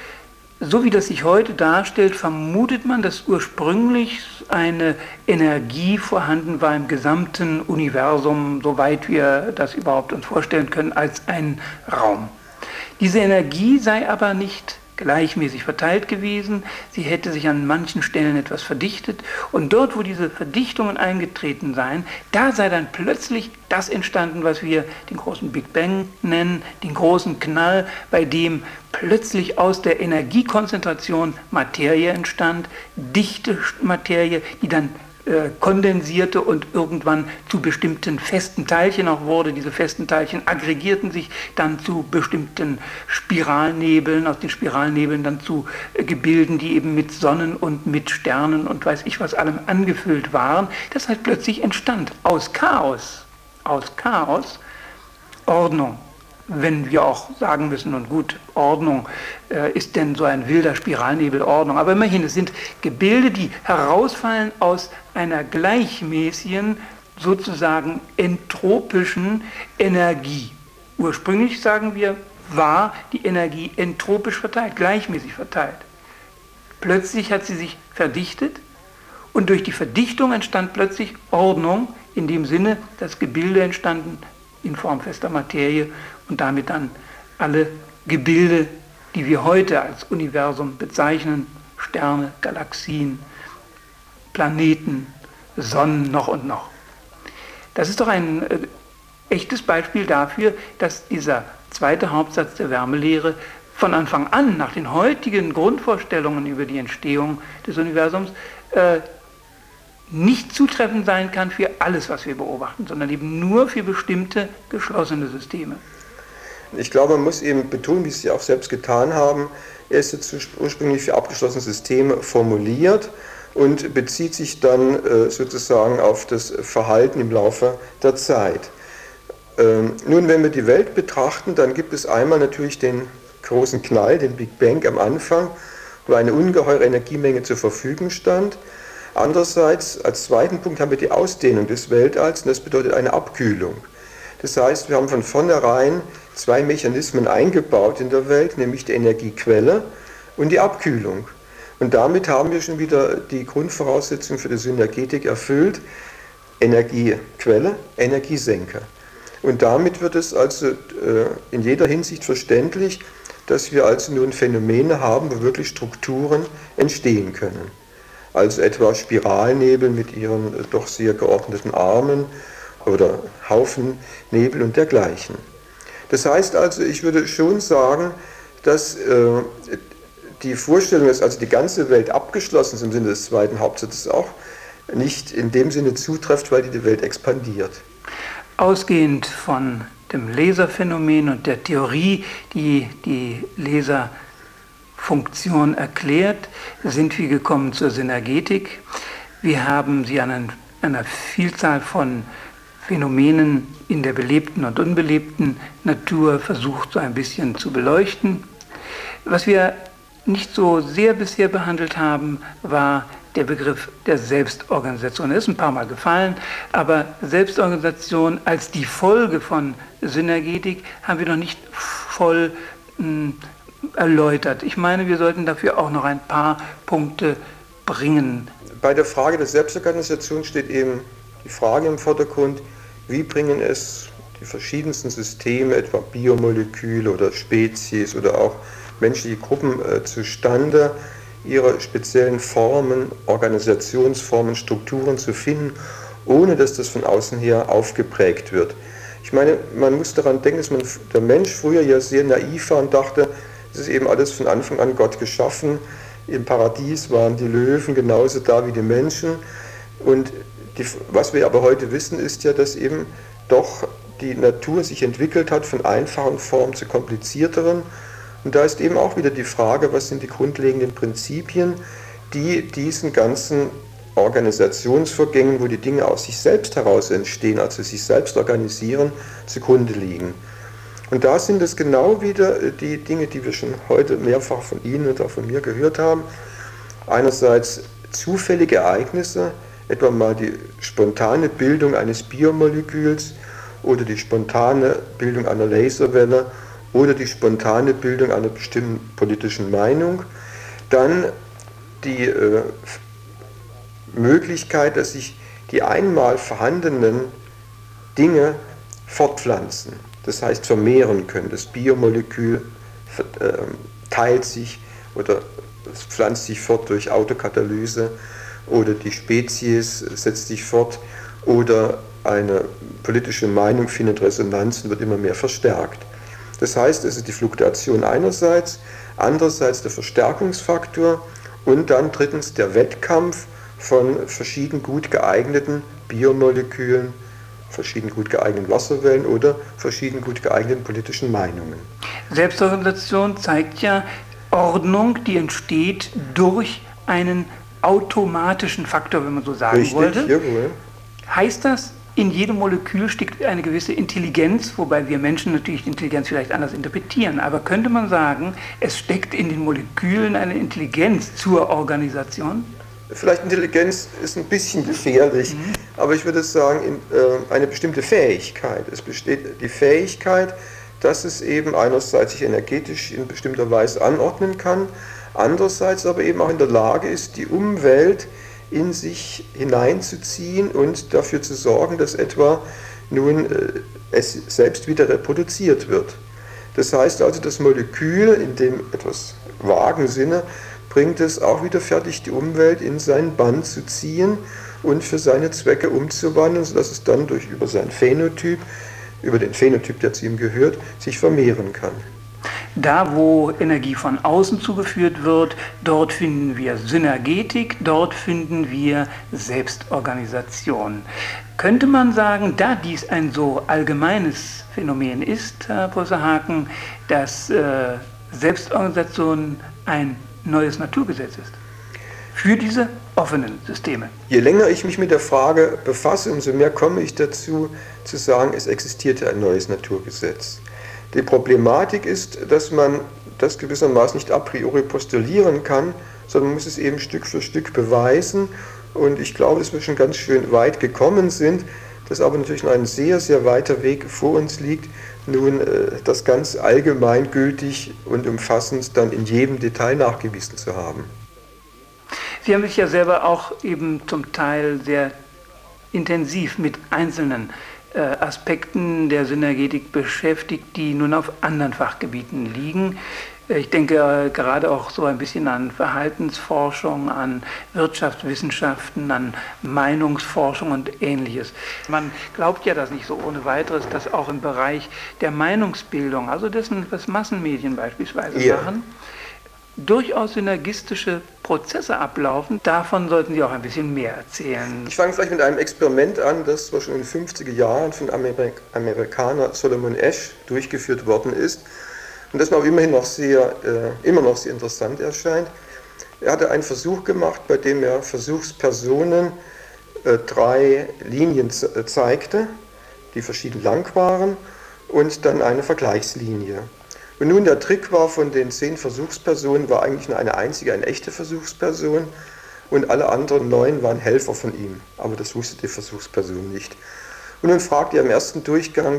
So wie das sich heute darstellt, vermutet man, dass ursprünglich eine Energie vorhanden war im gesamten Universum, soweit wir das überhaupt uns vorstellen können, als ein Raum. Diese Energie sei aber nicht gleichmäßig verteilt gewesen, sie hätte sich an manchen Stellen etwas verdichtet und dort, wo diese Verdichtungen eingetreten seien, da sei dann plötzlich das entstanden, was wir den großen Big Bang nennen, den großen Knall, bei dem plötzlich aus der Energiekonzentration Materie entstand, dichte Materie, die dann kondensierte und irgendwann zu bestimmten festen Teilchen auch wurde. Diese festen Teilchen aggregierten sich dann zu bestimmten Spiralnebeln, aus den Spiralnebeln dann zu Gebilden, die eben mit Sonnen und mit Sternen und weiß ich was allem angefüllt waren. Das halt plötzlich entstand aus Chaos Ordnung. Wenn wir auch sagen müssen, und gut, Ordnung ist denn so ein wilder Spiralnebel Ordnung. Aber immerhin, es sind Gebilde, die herausfallen aus einer gleichmäßigen, sozusagen entropischen Energie. Ursprünglich, sagen wir, war die Energie entropisch verteilt, gleichmäßig verteilt. Plötzlich hat sie sich verdichtet und durch die Verdichtung entstand plötzlich Ordnung, in dem Sinne, dass Gebilde entstanden in Form fester Materie und damit dann alle Gebilde, die wir heute als Universum bezeichnen, Sterne, Galaxien, Planeten, Sonnen noch und noch. Das ist doch ein echtes Beispiel dafür, dass dieser zweite Hauptsatz der Wärmelehre von Anfang an, nach den heutigen Grundvorstellungen über die Entstehung des Universums, nicht zutreffend sein kann für alles, was wir beobachten, sondern eben nur für bestimmte geschlossene Systeme. Ich glaube, man muss eben betonen, wie Sie auch selbst getan haben, er ist jetzt ursprünglich für abgeschlossene Systeme formuliert und bezieht sich dann sozusagen auf das Verhalten im Laufe der Zeit. Nun, wenn wir die Welt betrachten, dann gibt es einmal natürlich den großen Knall, den Big Bang am Anfang, wo eine ungeheure Energiemenge zur Verfügung stand. Andererseits, als zweiten Punkt, haben wir die Ausdehnung des Weltalls und das bedeutet eine Abkühlung. Das heißt, wir haben von vornherein zwei Mechanismen eingebaut in der Welt, nämlich die Energiequelle und die Abkühlung. Und damit haben wir schon wieder die Grundvoraussetzung für die Synergetik erfüllt: Energiequelle, Energiesenker. Und damit wird es also in jeder Hinsicht verständlich, dass wir also nun Phänomene haben, wo wirklich Strukturen entstehen können. Also etwa Spiralnebel mit ihren doch sehr geordneten Armen oder Haufennebel und dergleichen. Das heißt also, ich würde schon sagen, dass die Vorstellung, dass also die ganze Welt abgeschlossen ist im Sinne des zweiten Hauptsatzes, auch nicht in dem Sinne zutrifft, weil die Welt expandiert. Ausgehend von dem Laserphänomen und der Theorie, die die Laserfunktion erklärt, sind wir gekommen zur Synergetik. Wir haben sie an einer Vielzahl von Phänomenen in der belebten und unbelebten Natur versucht, so ein bisschen zu beleuchten. Was wir nicht so sehr bisher behandelt haben, war der Begriff der Selbstorganisation. Er ist ein paar Mal gefallen, aber Selbstorganisation als die Folge von Synergetik haben wir noch nicht voll erläutert. Ich meine, wir sollten dafür auch noch ein paar Punkte bringen. Bei der Frage der Selbstorganisation steht eben die Frage im Vordergrund, wie bringen es die verschiedensten Systeme, etwa Biomoleküle oder Spezies oder auch menschliche Gruppen zustande, ihre speziellen Formen, Organisationsformen, Strukturen zu finden, ohne dass das von außen her aufgeprägt wird. Ich meine, man muss daran denken, dass der Mensch früher ja sehr naiv war und dachte, es ist eben alles von Anfang an Gott geschaffen. Im Paradies waren die Löwen genauso da wie die Menschen. Und was wir aber heute wissen, ist ja, dass eben doch die Natur sich entwickelt hat von einfachen Formen zu komplizierteren. Und da ist eben auch wieder die Frage, was sind die grundlegenden Prinzipien, die diesen ganzen Organisationsvorgängen, wo die Dinge aus sich selbst heraus entstehen, also sich selbst organisieren, zugrunde liegen. Und da sind es genau wieder die Dinge, die wir schon heute mehrfach von Ihnen und auch von mir gehört haben. Einerseits zufällige Ereignisse, etwa mal die spontane Bildung eines Biomoleküls oder die spontane Bildung einer Laserwelle oder die spontane Bildung einer bestimmten politischen Meinung. Dann die Möglichkeit, dass sich die einmal vorhandenen Dinge fortpflanzen, das heißt vermehren können. Das Biomolekül teilt sich oder es pflanzt sich fort durch Autokatalyse oder die Spezies setzt sich fort oder eine politische Meinung findet Resonanz und wird immer mehr verstärkt. Das heißt, es ist die Fluktuation einerseits, andererseits der Verstärkungsfaktor und dann drittens der Wettkampf von verschieden gut geeigneten Biomolekülen, verschieden gut geeigneten Wasserwellen oder verschieden gut geeigneten politischen Meinungen. Selbstorganisation zeigt ja Ordnung, die entsteht durch einen automatischen Faktor, wenn man so sagen wollte. Jawohl. Heißt das, in jedem Molekül steckt eine gewisse Intelligenz, wobei wir Menschen natürlich die Intelligenz vielleicht anders interpretieren, aber könnte man sagen, es steckt in den Molekülen eine Intelligenz zur Organisation? Vielleicht Intelligenz ist ein bisschen gefährlich, aber ich würde sagen, eine bestimmte Fähigkeit. Es besteht die Fähigkeit, dass es eben einerseits sich energetisch in bestimmter Weise anordnen kann, andererseits aber eben auch in der Lage ist, die Umwelt in sich hineinzuziehen und dafür zu sorgen, dass etwa nun es selbst wieder reproduziert wird. Das heißt also, das Molekül in dem etwas vagen Sinne bringt es auch wieder fertig, die Umwelt in seinen Bann zu ziehen und für seine Zwecke umzuwandeln, sodass es dann über seinen Phänotyp, über den Phänotyp, der zu ihm gehört, sich vermehren kann. Da, wo Energie von außen zugeführt wird, dort finden wir Synergetik, dort finden wir Selbstorganisation. Könnte man sagen, da dies ein so allgemeines Phänomen ist, Herr Professor Haken, dass Selbstorganisation ein neues Naturgesetz ist für diese offenen Systeme? Je länger ich mich mit der Frage befasse, umso mehr komme ich dazu, zu sagen, es existierte ein neues Naturgesetz. Die Problematik ist, dass man das gewissermaßen nicht a priori postulieren kann, sondern man muss es eben Stück für Stück beweisen. Und ich glaube, dass wir schon ganz schön weit gekommen sind, dass aber natürlich noch ein sehr, sehr weiter Weg vor uns liegt, nun das ganz allgemeingültig und umfassend dann in jedem Detail nachgewiesen zu haben. Sie haben sich ja selber auch eben zum Teil sehr intensiv mit einzelnen Aspekten der Synergetik beschäftigt, die nun auf anderen Fachgebieten liegen. Ich denke gerade auch so ein bisschen an Verhaltensforschung, an Wirtschaftswissenschaften, an Meinungsforschung und Ähnliches. Man glaubt ja das nicht so ohne weiteres, dass auch im Bereich der Meinungsbildung, also dessen, was Massenmedien beispielsweise machen, durchaus synergistische Prozesse ablaufen. Davon sollten Sie auch ein bisschen mehr erzählen. Ich fange vielleicht mit einem Experiment an, das zwar schon in den 50er Jahren von Amerikaner Solomon Asch durchgeführt worden ist und das mir aber immerhin noch immer noch sehr interessant erscheint. Er hatte einen Versuch gemacht, bei dem er Versuchspersonen 3 Linien zeigte, die verschieden lang waren, und dann eine Vergleichslinie. Und nun der Trick war, von den 10 Versuchspersonen war eigentlich nur eine einzige, eine echte Versuchsperson und alle anderen 9 waren Helfer von ihm. Aber das wusste die Versuchsperson nicht. Und nun fragte er im ersten Durchgang,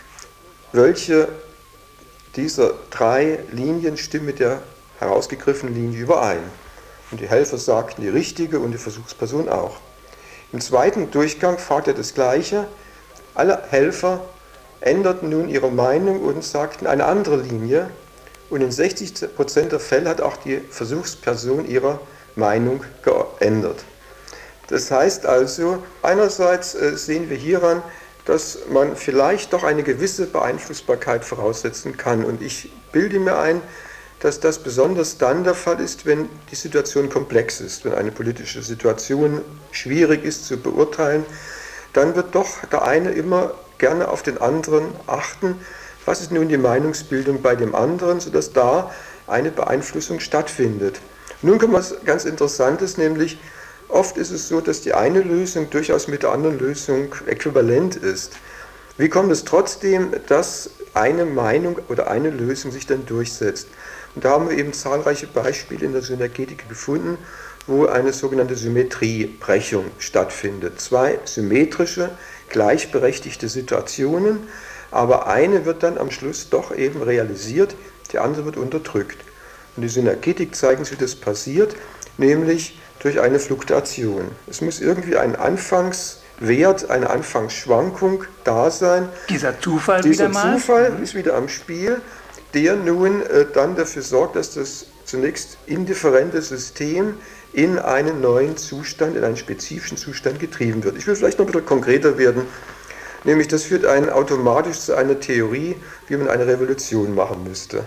welche dieser 3 Linien stimmen mit der herausgegriffenen Linie überein. Und die Helfer sagten die richtige und die Versuchsperson auch. Im zweiten Durchgang fragte er das Gleiche. Alle Helfer änderten nun ihre Meinung und sagten eine andere Linie. Und in 60% der Fälle hat auch die Versuchsperson ihre Meinung geändert. Das heißt also, einerseits sehen wir hieran, dass man vielleicht doch eine gewisse Beeinflussbarkeit voraussetzen kann. Und ich bilde mir ein, dass das besonders dann der Fall ist, wenn die Situation komplex ist, wenn eine politische Situation schwierig ist zu beurteilen, dann wird doch der eine immer gerne auf den anderen achten. Was ist nun die Meinungsbildung bei dem anderen, sodass da eine Beeinflussung stattfindet. Nun kommt was ganz Interessantes, nämlich oft ist es so, dass die eine Lösung durchaus mit der anderen Lösung äquivalent ist. Wie kommt es trotzdem, dass eine Meinung oder eine Lösung sich dann durchsetzt? Und da haben wir eben zahlreiche Beispiele in der Synergetik gefunden, wo eine sogenannte Symmetriebrechung stattfindet. 2 symmetrische, gleichberechtigte Situationen, aber eine wird dann am Schluss doch eben realisiert, die andere wird unterdrückt. Und die Synergetik zeigt uns, wie das passiert, nämlich durch eine Fluktuation. Es muss irgendwie ein Anfangswert, eine Anfangsschwankung da sein. Dieser Zufall ist wieder am Spiel, der nun dann dafür sorgt, dass das zunächst indifferente System in einen neuen Zustand, in einen spezifischen Zustand getrieben wird. Ich will vielleicht noch ein bisschen konkreter werden, nämlich das führt einen automatisch zu einer Theorie, wie man eine Revolution machen müsste.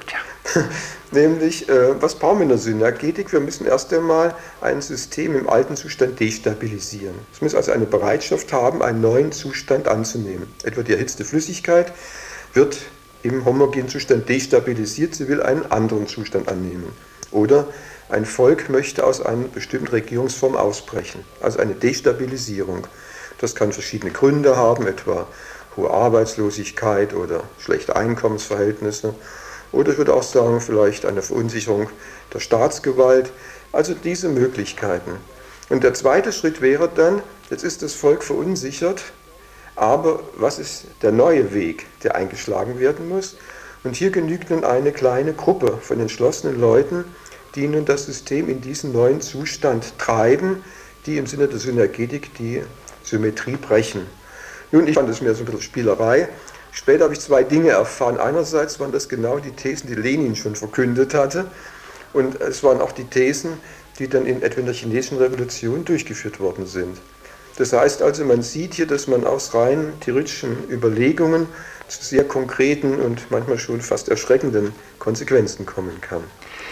Nämlich, was brauchen wir in der Synergetik? Wir müssen erst einmal ein System im alten Zustand destabilisieren. Es muss also eine Bereitschaft haben, einen neuen Zustand anzunehmen. Etwa die erhitzte Flüssigkeit wird im homogenen Zustand destabilisiert, sie will einen anderen Zustand annehmen. Oder ein Volk möchte aus einer bestimmten Regierungsform ausbrechen, also eine Destabilisierung. Das kann verschiedene Gründe haben, etwa hohe Arbeitslosigkeit oder schlechte Einkommensverhältnisse. Oder ich würde auch sagen, vielleicht eine Verunsicherung der Staatsgewalt. Also diese Möglichkeiten. Und der zweite Schritt wäre dann, jetzt ist das Volk verunsichert, aber was ist der neue Weg, der eingeschlagen werden muss? Und hier genügt nun eine kleine Gruppe von entschlossenen Leuten, die nun das System in diesen neuen Zustand treiben, die im Sinne der Synergetik die Symmetrie brechen. Nun, ich fand es mir so ein bisschen Spielerei. Später habe ich zwei Dinge erfahren. Einerseits waren das genau die Thesen, die Lenin schon verkündet hatte. Und es waren auch die Thesen, die dann etwa in der chinesischen Revolution durchgeführt worden sind. Das heißt also, man sieht hier, dass man aus rein theoretischen Überlegungen zu sehr konkreten und manchmal schon fast erschreckenden Konsequenzen kommen kann.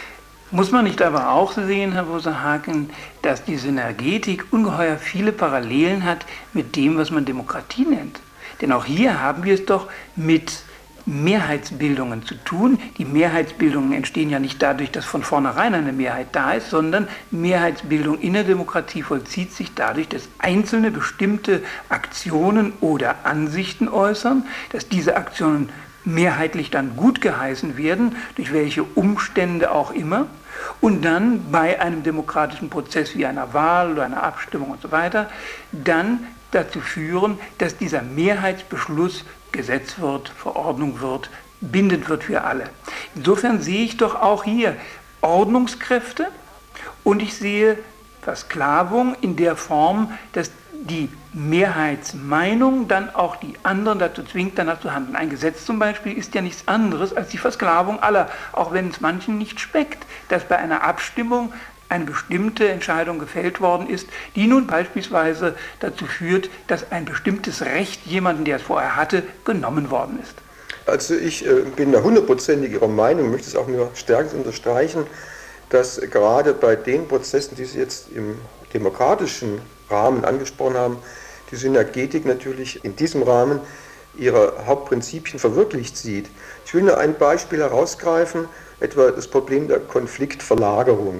Muss man nicht aber auch sehen, Herr Professor-Haken, dass die Synergetik ungeheuer viele Parallelen hat mit dem, was man Demokratie nennt? Denn auch hier haben wir es doch mit Mehrheitsbildungen zu tun. Die Mehrheitsbildungen entstehen ja nicht dadurch, dass von vornherein eine Mehrheit da ist, sondern Mehrheitsbildung in der Demokratie vollzieht sich dadurch, dass Einzelne bestimmte Aktionen oder Ansichten äußern, dass diese Aktionen mehrheitlich dann gut geheißen werden, durch welche Umstände auch immer, und dann bei einem demokratischen Prozess wie einer Wahl oder einer Abstimmung und so weiter, dann dazu führen, dass dieser Mehrheitsbeschluss Gesetz wird, Verordnung wird, bindend wird für alle. Insofern sehe ich doch auch hier Ordnungskräfte und ich sehe Versklavung in der Form, dass die Mehrheitsmeinung dann auch die anderen dazu zwingt, danach zu handeln. Ein Gesetz zum Beispiel ist ja nichts anderes als die Versklavung aller, auch wenn es manchen nicht schmeckt, dass bei einer Abstimmung eine bestimmte Entscheidung gefällt worden ist, die nun beispielsweise dazu führt, dass ein bestimmtes Recht jemanden, der es vorher hatte, genommen worden ist. Also ich bin da hundertprozentig Ihrer Meinung, möchte es auch nur stärker unterstreichen, dass gerade bei den Prozessen, die Sie jetzt im demokratischen Rahmen angesprochen haben, die Synergetik natürlich in diesem Rahmen ihre Hauptprinzipien verwirklicht sieht. Ich will nur ein Beispiel herausgreifen, etwa das Problem der Konfliktverlagerung.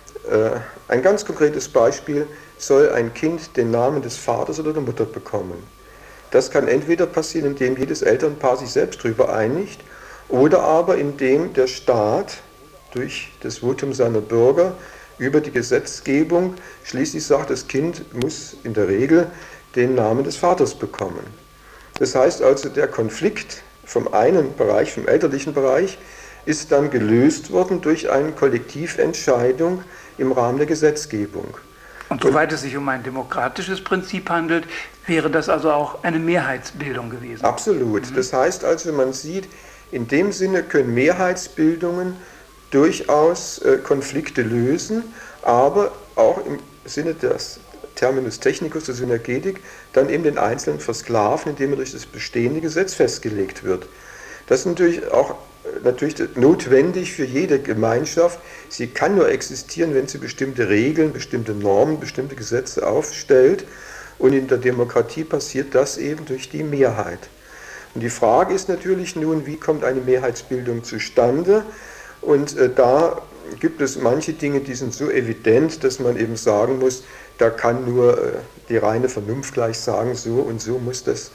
Ein ganz konkretes Beispiel: Soll ein Kind den Namen des Vaters oder der Mutter bekommen? Das kann entweder passieren, indem jedes Elternpaar sich selbst darüber einigt, oder aber indem der Staat durch das Votum seiner Bürger über die Gesetzgebung schließlich sagt, das Kind muss in der Regel den Namen des Vaters bekommen. Das heißt also, der Konflikt vom einen Bereich, vom elterlichen Bereich, ist dann gelöst worden durch eine Kollektiventscheidung im Rahmen der Gesetzgebung. Und soweit es sich um ein demokratisches Prinzip handelt, wäre das also auch eine Mehrheitsbildung gewesen? Absolut. Das heißt also, man sieht, in dem Sinne können Mehrheitsbildungen durchaus Konflikte lösen, aber auch im Sinne des Terminus technicus der Synergetik dann eben den Einzelnen versklaven, indem er durch das bestehende Gesetz festgelegt wird. Das ist natürlich auch notwendig für jede Gemeinschaft. Sie kann nur existieren, wenn sie bestimmte Regeln, bestimmte Normen, bestimmte Gesetze aufstellt. Und in der Demokratie passiert das eben durch die Mehrheit. Und die Frage ist natürlich nun, wie kommt eine Mehrheitsbildung zustande? Und da gibt es manche Dinge, die sind so evident, dass man eben sagen muss, da kann nur die reine Vernunft gleich sagen, so und so muss das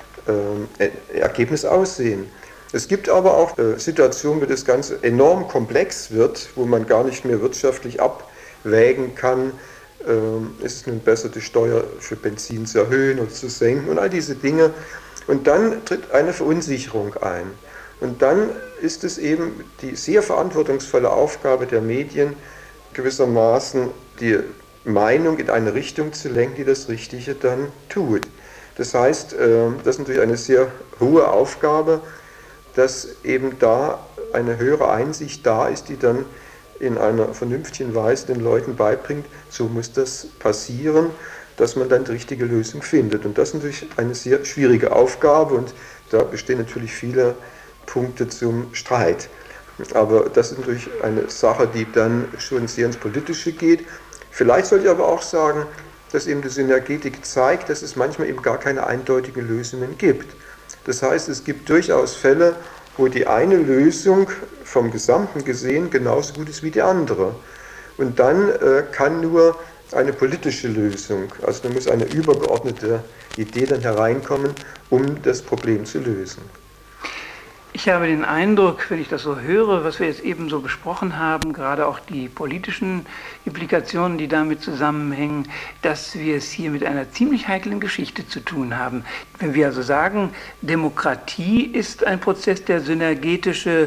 Ergebnis aussehen. Es gibt aber auch Situationen, wo das Ganze enorm komplex wird, wo man gar nicht mehr wirtschaftlich abwägen kann, ist es nun besser, die Steuer für Benzin zu erhöhen oder zu senken und all diese Dinge. Und dann tritt eine Verunsicherung ein. Und dann ist es eben die sehr verantwortungsvolle Aufgabe der Medien, gewissermaßen die Meinung in eine Richtung zu lenken, die das Richtige dann tut. Das heißt, das ist natürlich eine sehr hohe Aufgabe, dass eben da eine höhere Einsicht da ist, die dann in einer vernünftigen Weise den Leuten beibringt, so muss das passieren, dass man dann die richtige Lösung findet. Und das ist natürlich eine sehr schwierige Aufgabe und da bestehen natürlich viele Punkte zum Streit. Aber das ist natürlich eine Sache, die dann schon sehr ins Politische geht. Vielleicht sollte ich aber auch sagen, dass eben die Synergetik zeigt, dass es manchmal eben gar keine eindeutigen Lösungen gibt. Das heißt, es gibt durchaus Fälle, wo die eine Lösung vom Gesamten gesehen genauso gut ist wie die andere. Und dann kann nur eine politische Lösung, also da muss eine übergeordnete Idee dann hereinkommen, um das Problem zu lösen. Ich habe den Eindruck, wenn ich das so höre, was wir jetzt eben so besprochen haben, gerade auch die politischen Implikationen, die damit zusammenhängen, dass wir es hier mit einer ziemlich heiklen Geschichte zu tun haben. Wenn wir also sagen, Demokratie ist ein Prozess, der synergetische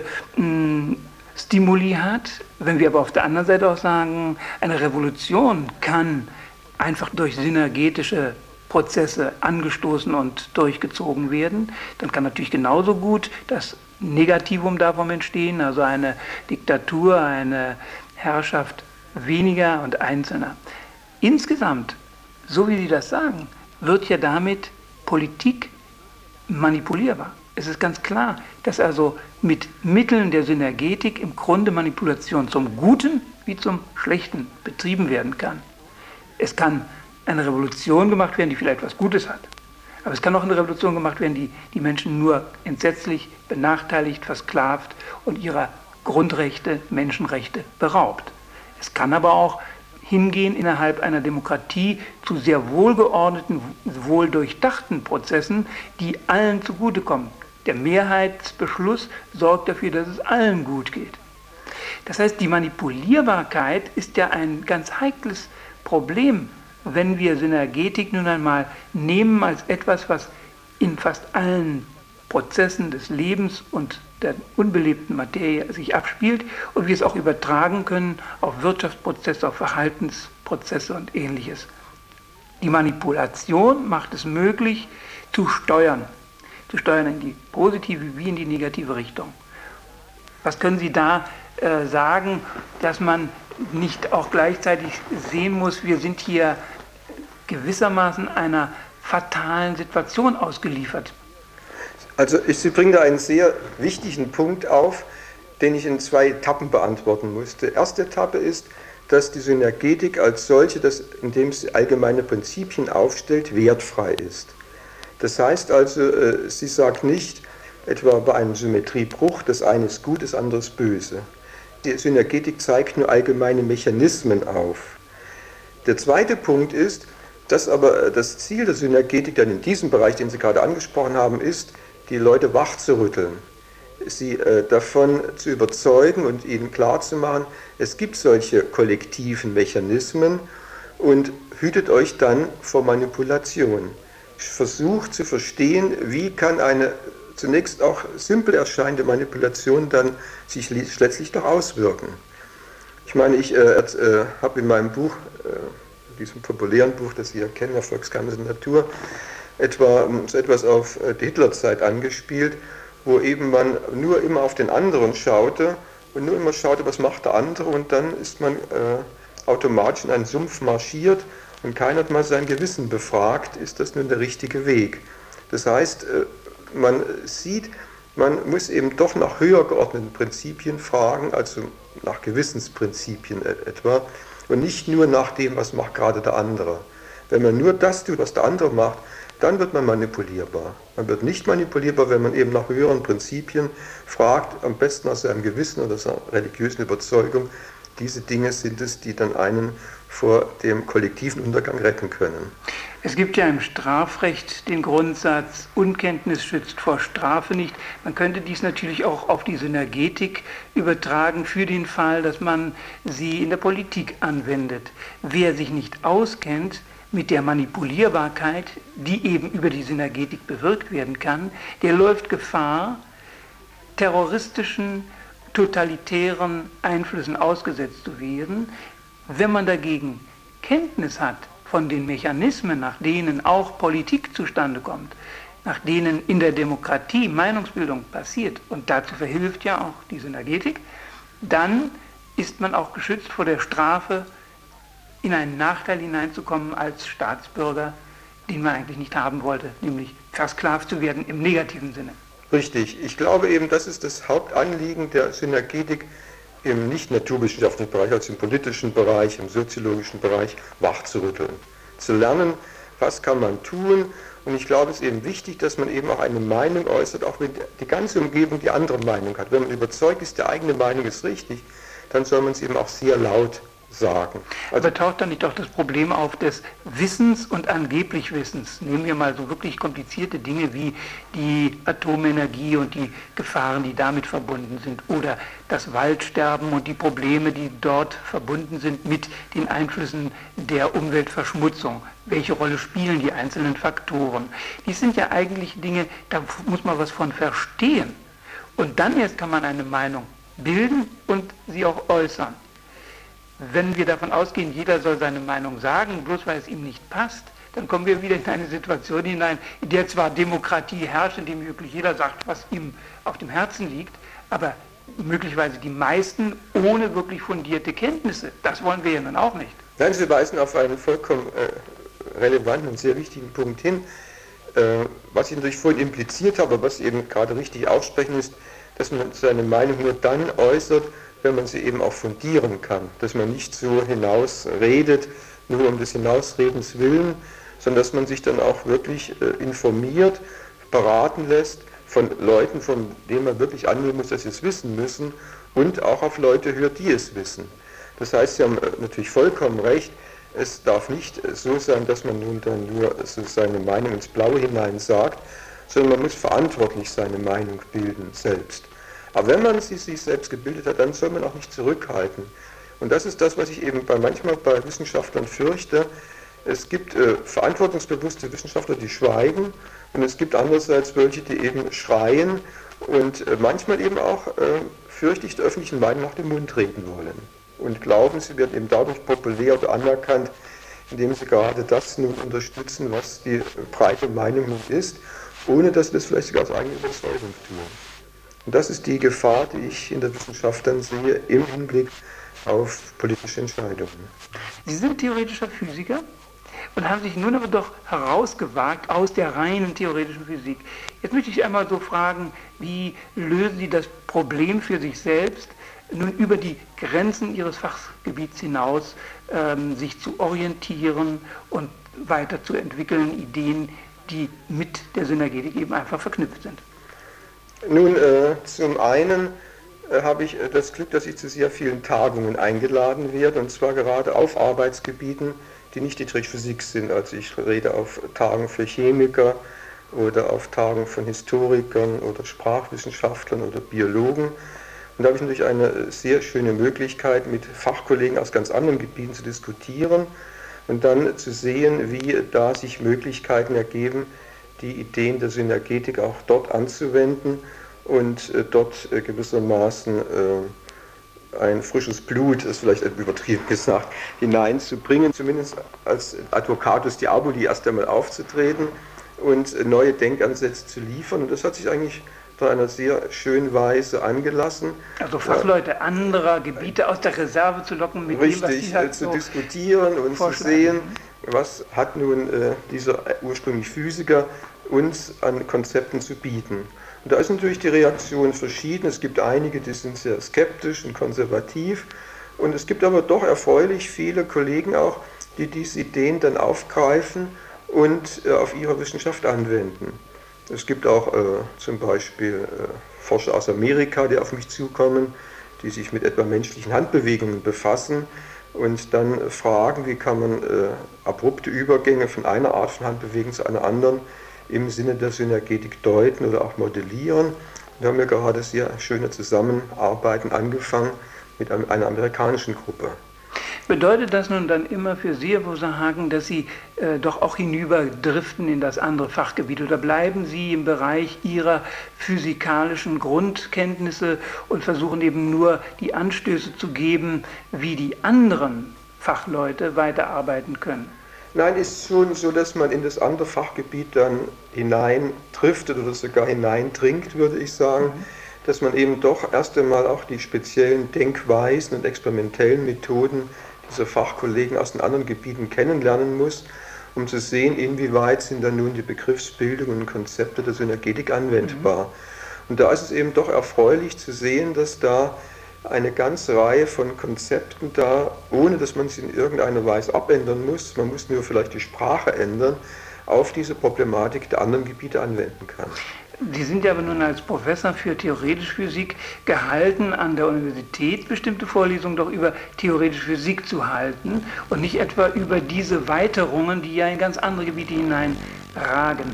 Stimuli hat, wenn wir aber auf der anderen Seite auch sagen, eine Revolution kann einfach durch synergetische Prozesse angestoßen und durchgezogen werden, dann kann natürlich genauso gut das Negativum davon entstehen, also eine Diktatur, eine Herrschaft weniger und Einzelner. Insgesamt, so wie Sie das sagen, wird ja damit Politik manipulierbar. Es ist ganz klar, dass also mit Mitteln der Synergetik im Grunde Manipulation zum Guten wie zum Schlechten betrieben werden kann. Es kann eine Revolution gemacht werden, die vielleicht etwas Gutes hat. Aber es kann auch eine Revolution gemacht werden, die die Menschen nur entsetzlich benachteiligt, versklavt und ihrer Grundrechte, Menschenrechte beraubt. Es kann aber auch hingehen innerhalb einer Demokratie zu sehr wohlgeordneten, wohldurchdachten Prozessen, die allen zugutekommen. Der Mehrheitsbeschluss sorgt dafür, dass es allen gut geht. Das heißt, die Manipulierbarkeit ist ja ein ganz heikles Problem, wenn wir Synergetik nun einmal nehmen als etwas, was in fast allen Prozessen des Lebens und der unbelebten Materie sich abspielt und wir es auch übertragen können auf Wirtschaftsprozesse, auf Verhaltensprozesse und Ähnliches. Die Manipulation macht es möglich, zu steuern in die positive wie in die negative Richtung. Was können Sie da sagen, dass man nicht auch gleichzeitig sehen muss, wir sind hier gewissermaßen einer fatalen Situation ausgeliefert? Also Sie bringen da einen sehr wichtigen Punkt auf, den ich in 2 Etappen beantworten muss. Die erste Etappe ist, dass die Synergetik als solche, indem sie allgemeine Prinzipien aufstellt, wertfrei ist. Das heißt also, sie sagt nicht, etwa bei einem Symmetriebruch, das eine ist gut, das andere ist böse. Die Synergetik zeigt nur allgemeine Mechanismen auf. Der zweite Punkt ist, dass aber das Ziel der Synergetik dann in diesem Bereich, den Sie gerade angesprochen haben, ist, die Leute wachzurütteln, sie davon zu überzeugen und ihnen klarzumachen, es gibt solche kollektiven Mechanismen und hütet euch dann vor Manipulation. Versucht zu verstehen, wie kann eine zunächst auch simpel erscheinende Manipulation dann sich letztlich doch auswirken. Ich meine, ich habe in meinem Buch, diesem populären Buch, das Sie ja kennen, Erfolgsgeheimnisse der Natur, so etwas auf die Hitlerzeit angespielt, wo eben man nur immer auf den anderen schaute und nur immer schaute, was macht der andere, und dann ist man automatisch in einen Sumpf marschiert und keiner hat mal sein Gewissen befragt, ist das nun der richtige Weg. Das heißt, man sieht, man muss eben doch nach höher geordneten Prinzipien fragen, also nach Gewissensprinzipien etwa, und nicht nur nach dem, was macht gerade der andere. Wenn man nur das tut, was der andere macht, dann wird man manipulierbar. Man wird nicht manipulierbar, wenn man eben nach höheren Prinzipien fragt, am besten aus seinem Gewissen oder seiner religiösen Überzeugung. Diese Dinge sind es, die dann einen vor dem kollektiven Untergang retten können. Es gibt ja im Strafrecht den Grundsatz, Unkenntnis schützt vor Strafe nicht. Man könnte dies natürlich auch auf die Synergetik übertragen für den Fall, dass man sie in der Politik anwendet. Wer sich nicht auskennt mit der Manipulierbarkeit, die eben über die Synergetik bewirkt werden kann, der läuft Gefahr, terroristischen, totalitären Einflüssen ausgesetzt zu werden. Wenn man dagegen Kenntnis hat von den Mechanismen, nach denen auch Politik zustande kommt, nach denen in der Demokratie Meinungsbildung passiert, und dazu verhilft ja auch die Synergetik, dann ist man auch geschützt vor der Strafe, in einen Nachteil hineinzukommen als Staatsbürger, den man eigentlich nicht haben wollte, nämlich versklavt zu werden im negativen Sinne. Richtig. Ich glaube eben, das ist das Hauptanliegen der Synergetik im nicht-naturwissenschaftlichen Bereich, also im politischen Bereich, im soziologischen Bereich, wachzurütteln. Zu lernen, was kann man tun. Und ich glaube, es ist eben wichtig, dass man eben auch eine Meinung äußert, auch wenn die ganze Umgebung die andere Meinung hat. Wenn man überzeugt ist, die eigene Meinung ist richtig, dann soll man es eben auch sehr laut sagen. Also, aber taucht dann nicht doch das Problem auf des Wissens und angeblich Wissens? Nehmen wir mal so wirklich komplizierte Dinge wie die Atomenergie und die Gefahren, die damit verbunden sind, oder das Waldsterben und die Probleme, die dort verbunden sind mit den Einflüssen der Umweltverschmutzung. Welche Rolle spielen die einzelnen Faktoren? Dies sind ja eigentlich Dinge, da muss man was von verstehen. Und dann erst kann man eine Meinung bilden und sie auch äußern. Wenn wir davon ausgehen, jeder soll seine Meinung sagen, bloß weil es ihm nicht passt, dann kommen wir wieder in eine Situation hinein, in der zwar Demokratie herrscht, in dem wirklich jeder sagt, was ihm auf dem Herzen liegt, aber möglicherweise die meisten ohne wirklich fundierte Kenntnisse. Das wollen wir ja nun auch nicht. Nein, Sie weisen auf einen vollkommen relevanten und sehr wichtigen Punkt hin. Was ich natürlich vorhin impliziert habe, was Sie eben gerade richtig aussprechen, ist, dass man seine Meinung nur dann äußert, wenn man sie eben auch fundieren kann. Dass man nicht so hinausredet, nur um des Hinausredens willen, sondern dass man sich dann auch wirklich informiert, beraten lässt von Leuten, von denen man wirklich annehmen muss, dass sie es wissen müssen, und auch auf Leute hört, die es wissen. Das heißt, Sie haben natürlich vollkommen recht, es darf nicht so sein, dass man nun dann nur so seine Meinung ins Blaue hinein sagt, sondern man muss verantwortlich seine Meinung bilden selbst. Aber wenn man sie sich selbst gebildet hat, dann soll man auch nicht zurückhalten. Und das ist das, was ich eben manchmal bei Wissenschaftlern fürchte. Es gibt verantwortungsbewusste Wissenschaftler, die schweigen, und es gibt andererseits welche, die eben schreien und manchmal eben auch, fürchte ich, der öffentlichen Meinung nach dem Mund reden wollen. Und glauben, sie werden eben dadurch populär oder anerkannt, indem sie gerade das nun unterstützen, was die breite Meinung nun ist, ohne dass sie das vielleicht sogar aus eigener Überzeugung tun. Und das ist die Gefahr, die ich in der Wissenschaft dann sehe, im Hinblick auf politische Entscheidungen. Sie sind theoretischer Physiker und haben sich nun aber doch herausgewagt aus der reinen theoretischen Physik. Jetzt möchte ich einmal so fragen, wie lösen Sie das Problem für sich selbst, nun über die Grenzen Ihres Fachgebiets hinaus sich zu orientieren und weiterzuentwickeln, Ideen, die mit der Synergetik eben einfach verknüpft sind? Nun, zum einen habe ich das Glück, dass ich zu sehr vielen Tagungen eingeladen werde, und zwar gerade auf Arbeitsgebieten, die nicht die Physik sind. Also ich rede auf Tagen für Chemiker oder auf Tagen von Historikern oder Sprachwissenschaftlern oder Biologen. Und da habe ich natürlich eine sehr schöne Möglichkeit, mit Fachkollegen aus ganz anderen Gebieten zu diskutieren und dann zu sehen, wie da sich Möglichkeiten ergeben, die Ideen der Synergetik auch dort anzuwenden und dort gewissermaßen ein frisches Blut, ist vielleicht übertrieben gesagt, hineinzubringen, zumindest als Advocatus Diaboli erst einmal aufzutreten und neue Denkansätze zu liefern. Und das hat sich eigentlich in einer sehr schönen Weise angelassen. Also Fachleute anderer Gebiete aus der Reserve zu locken, mit richtig, dem, was sie halt zu so diskutieren und zu sehen, was hat nun dieser ursprünglich Physiker uns an Konzepten zu bieten. Und da ist natürlich die Reaktion verschieden. Es gibt einige, die sind sehr skeptisch und konservativ, und es gibt aber doch erfreulich viele Kollegen auch, die diese Ideen dann aufgreifen und auf ihre Wissenschaft anwenden. Es gibt auch zum Beispiel Forscher aus Amerika, die auf mich zukommen, die sich mit etwa menschlichen Handbewegungen befassen und dann fragen, wie kann man abrupte Übergänge von einer Art von Handbewegung zu einer anderen im Sinne der Synergetik deuten oder auch modellieren. Wir haben ja gerade sehr schöne Zusammenarbeiten angefangen mit einer amerikanischen Gruppe. Bedeutet das nun dann immer für Sie, Herr Boser-Hagen, dass Sie doch auch hinüberdriften in das andere Fachgebiet, oder bleiben Sie im Bereich Ihrer physikalischen Grundkenntnisse und versuchen eben nur die Anstöße zu geben, wie die anderen Fachleute weiterarbeiten können? Nein, ist schon so, dass man in das andere Fachgebiet dann hineindriftet oder sogar hineindringt, würde ich sagen, dass man eben doch erst einmal auch die speziellen Denkweisen und experimentellen Methoden dieser Fachkollegen aus den anderen Gebieten kennenlernen muss, um zu sehen, inwieweit sind dann nun die Begriffsbildungen und Konzepte der Synergetik anwendbar. Und da ist es eben doch erfreulich zu sehen, dass da eine ganze Reihe von Konzepten da, ohne dass man sie in irgendeiner Weise abändern muss, man muss nur vielleicht die Sprache ändern, auf diese Problematik der anderen Gebiete anwenden kann. Sie sind ja aber nun als Professor für theoretische Physik gehalten, an der Universität bestimmte Vorlesungen doch über theoretische Physik zu halten und nicht etwa über diese Weiterungen, die ja in ganz andere Gebiete hineinragen.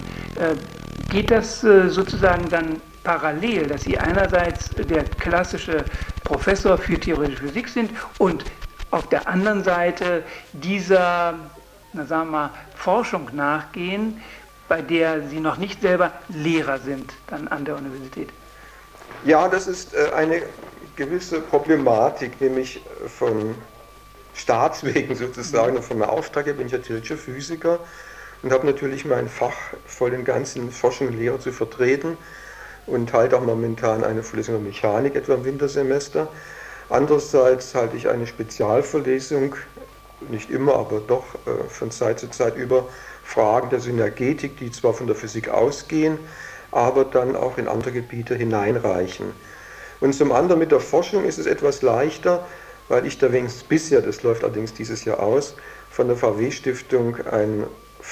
Geht das sozusagen dann parallel, dass Sie einerseits der klassische Professor für theoretische Physik sind und auf der anderen Seite dieser, sagen wir mal, Forschung nachgehen, bei der Sie noch nicht selber Lehrer sind, dann an der Universität? Ja, das ist eine gewisse Problematik, nämlich von Staatswegen sozusagen und von meinem Auftrag her bin ich ja theoretischer Physiker und habe natürlich mein Fach voll und ganz in Forschung und Lehre zu vertreten und halte auch momentan eine Vorlesung über Mechanik, etwa im Wintersemester. Andererseits halte ich eine Spezialvorlesung, nicht immer, aber doch von Zeit zu Zeit über Fragen der Synergetik, die zwar von der Physik ausgehen, aber dann auch in andere Gebiete hineinreichen. Und zum anderen mit der Forschung ist es etwas leichter, weil ich da wenigstens bisher, das läuft allerdings dieses Jahr aus, von der VW-Stiftung ein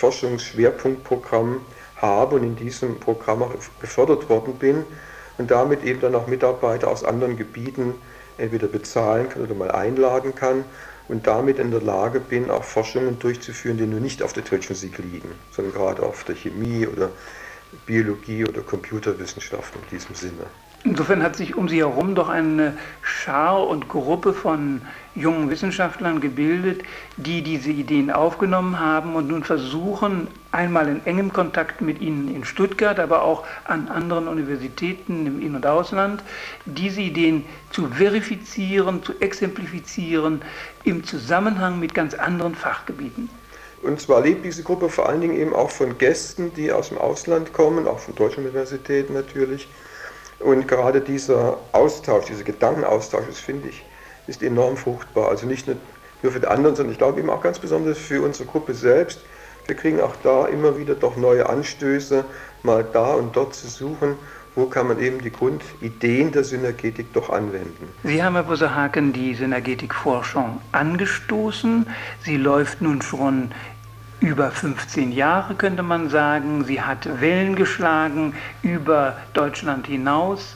Forschungsschwerpunktprogramm habe und in diesem Programm auch gefördert worden bin und damit eben dann auch Mitarbeiter aus anderen Gebieten entweder bezahlen kann oder mal einladen kann und damit in der Lage bin, auch Forschungen durchzuführen, die nur nicht auf der theoretischen Physik liegen, sondern gerade auf der Chemie oder Biologie oder Computerwissenschaften in diesem Sinne. Insofern hat sich um Sie herum doch eine Schar und Gruppe von jungen Wissenschaftlern gebildet, die diese Ideen aufgenommen haben und nun versuchen, einmal in engem Kontakt mit Ihnen in Stuttgart, aber auch an anderen Universitäten im In- und Ausland, diese Ideen zu verifizieren, zu exemplifizieren im Zusammenhang mit ganz anderen Fachgebieten. Und zwar lebt diese Gruppe vor allen Dingen eben auch von Gästen, die aus dem Ausland kommen, auch von deutschen Universitäten natürlich. Und gerade dieser Austausch, dieser Gedankenaustausch, das finde ich, ist enorm fruchtbar. Also nicht nur für die anderen, sondern ich glaube eben auch ganz besonders für unsere Gruppe selbst. Wir kriegen auch da immer wieder doch neue Anstöße, mal da und dort zu suchen, wo kann man eben die Grundideen der Synergetik doch anwenden. Sie haben, Herr Professor Haken, die Synergetikforschung angestoßen. Sie läuft nun schon über 15 Jahre, könnte man sagen. Sie hat Wellen geschlagen über Deutschland hinaus.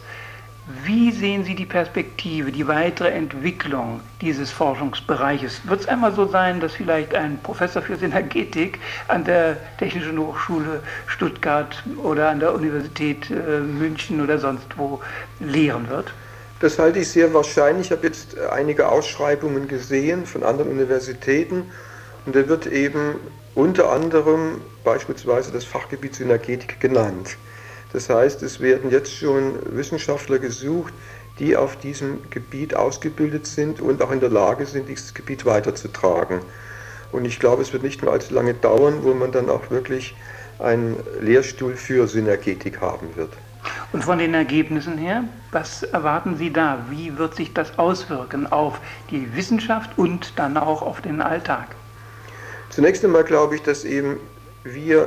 Wie sehen Sie die Perspektive, die weitere Entwicklung dieses Forschungsbereiches? Wird es einmal so sein, dass vielleicht ein Professor für Synergetik an der Technischen Hochschule Stuttgart oder an der Universität München oder sonst wo lehren wird? Das halte ich sehr wahrscheinlich. Ich habe jetzt einige Ausschreibungen gesehen von anderen Universitäten und da wird eben unter anderem beispielsweise das Fachgebiet Synergetik genannt. Das heißt, es werden jetzt schon Wissenschaftler gesucht, die auf diesem Gebiet ausgebildet sind und auch in der Lage sind, dieses Gebiet weiterzutragen. Und ich glaube, es wird nicht mehr allzu lange dauern, wo man dann auch wirklich einen Lehrstuhl für Synergetik haben wird. Und von den Ergebnissen her, was erwarten Sie da? Wie wird sich das auswirken auf die Wissenschaft und dann auch auf den Alltag? Zunächst einmal glaube ich, dass eben wir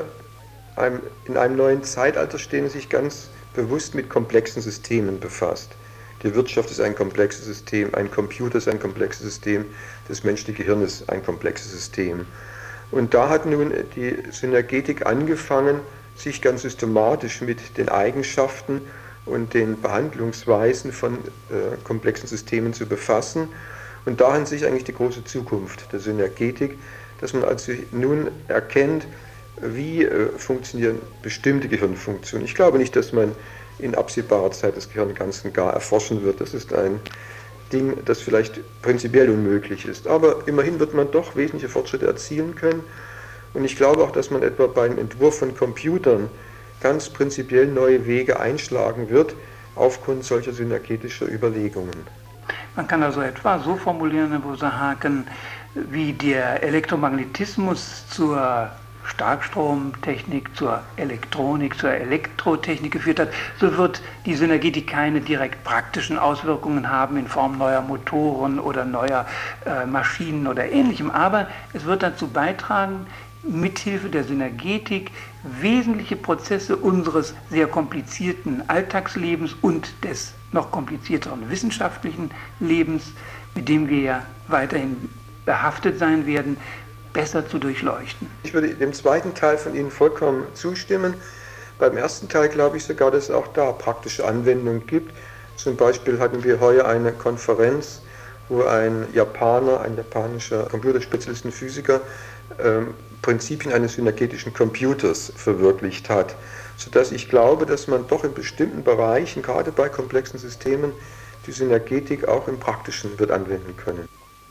in einem neuen Zeitalter stehen, das sich ganz bewusst mit komplexen Systemen befasst. Die Wirtschaft ist ein komplexes System, ein Computer ist ein komplexes System, das menschliche Gehirn ist ein komplexes System. Und da hat nun die Synergetik angefangen, sich ganz systematisch mit den Eigenschaften und den Behandlungsweisen von komplexen Systemen zu befassen. Und darin sehe ich eigentlich die große Zukunft der Synergetik, dass man also nun erkennt, wie funktionieren bestimmte Gehirnfunktionen. Ich glaube nicht, dass man in absehbarer Zeit das Gehirn ganz und gar erforschen wird. Das ist ein Ding, das vielleicht prinzipiell unmöglich ist. Aber immerhin wird man doch wesentliche Fortschritte erzielen können. Und ich glaube auch, dass man etwa beim Entwurf von Computern ganz prinzipiell neue Wege einschlagen wird, aufgrund solcher synergetischer Überlegungen. Man kann also etwa so formulieren, Herr Professor Haken, wie der Elektromagnetismus zur Starkstromtechnik, zur Elektronik, zur Elektrotechnik geführt hat, so wird die Synergetik keine direkt praktischen Auswirkungen haben in Form neuer Motoren oder neuer Maschinen oder Ähnlichem. Aber es wird dazu beitragen, mithilfe der Synergetik wesentliche Prozesse unseres sehr komplizierten Alltagslebens und des noch komplizierteren wissenschaftlichen Lebens, mit dem wir ja weiterhin behaftet sein werden, besser zu durchleuchten. Ich würde dem zweiten Teil von Ihnen vollkommen zustimmen. Beim ersten Teil glaube ich sogar, dass es auch da praktische Anwendungen gibt. Zum Beispiel hatten wir heuer eine Konferenz, wo ein japanischer Computerspezialist und Physiker, Prinzipien eines synergetischen Computers verwirklicht hat, sodass ich glaube, dass man doch in bestimmten Bereichen, gerade bei komplexen Systemen, die Synergetik auch im Praktischen wird anwenden können.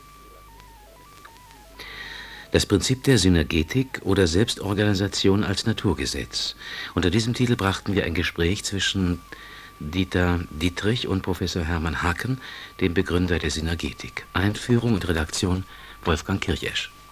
Das Prinzip der Synergetik oder Selbstorganisation als Naturgesetz. Unter diesem Titel brachten wir ein Gespräch zwischen Dieter Dietrich und Professor Hermann Haken, dem Begründer der Synergetik. Einführung und Redaktion Wolfgang Kirchesch.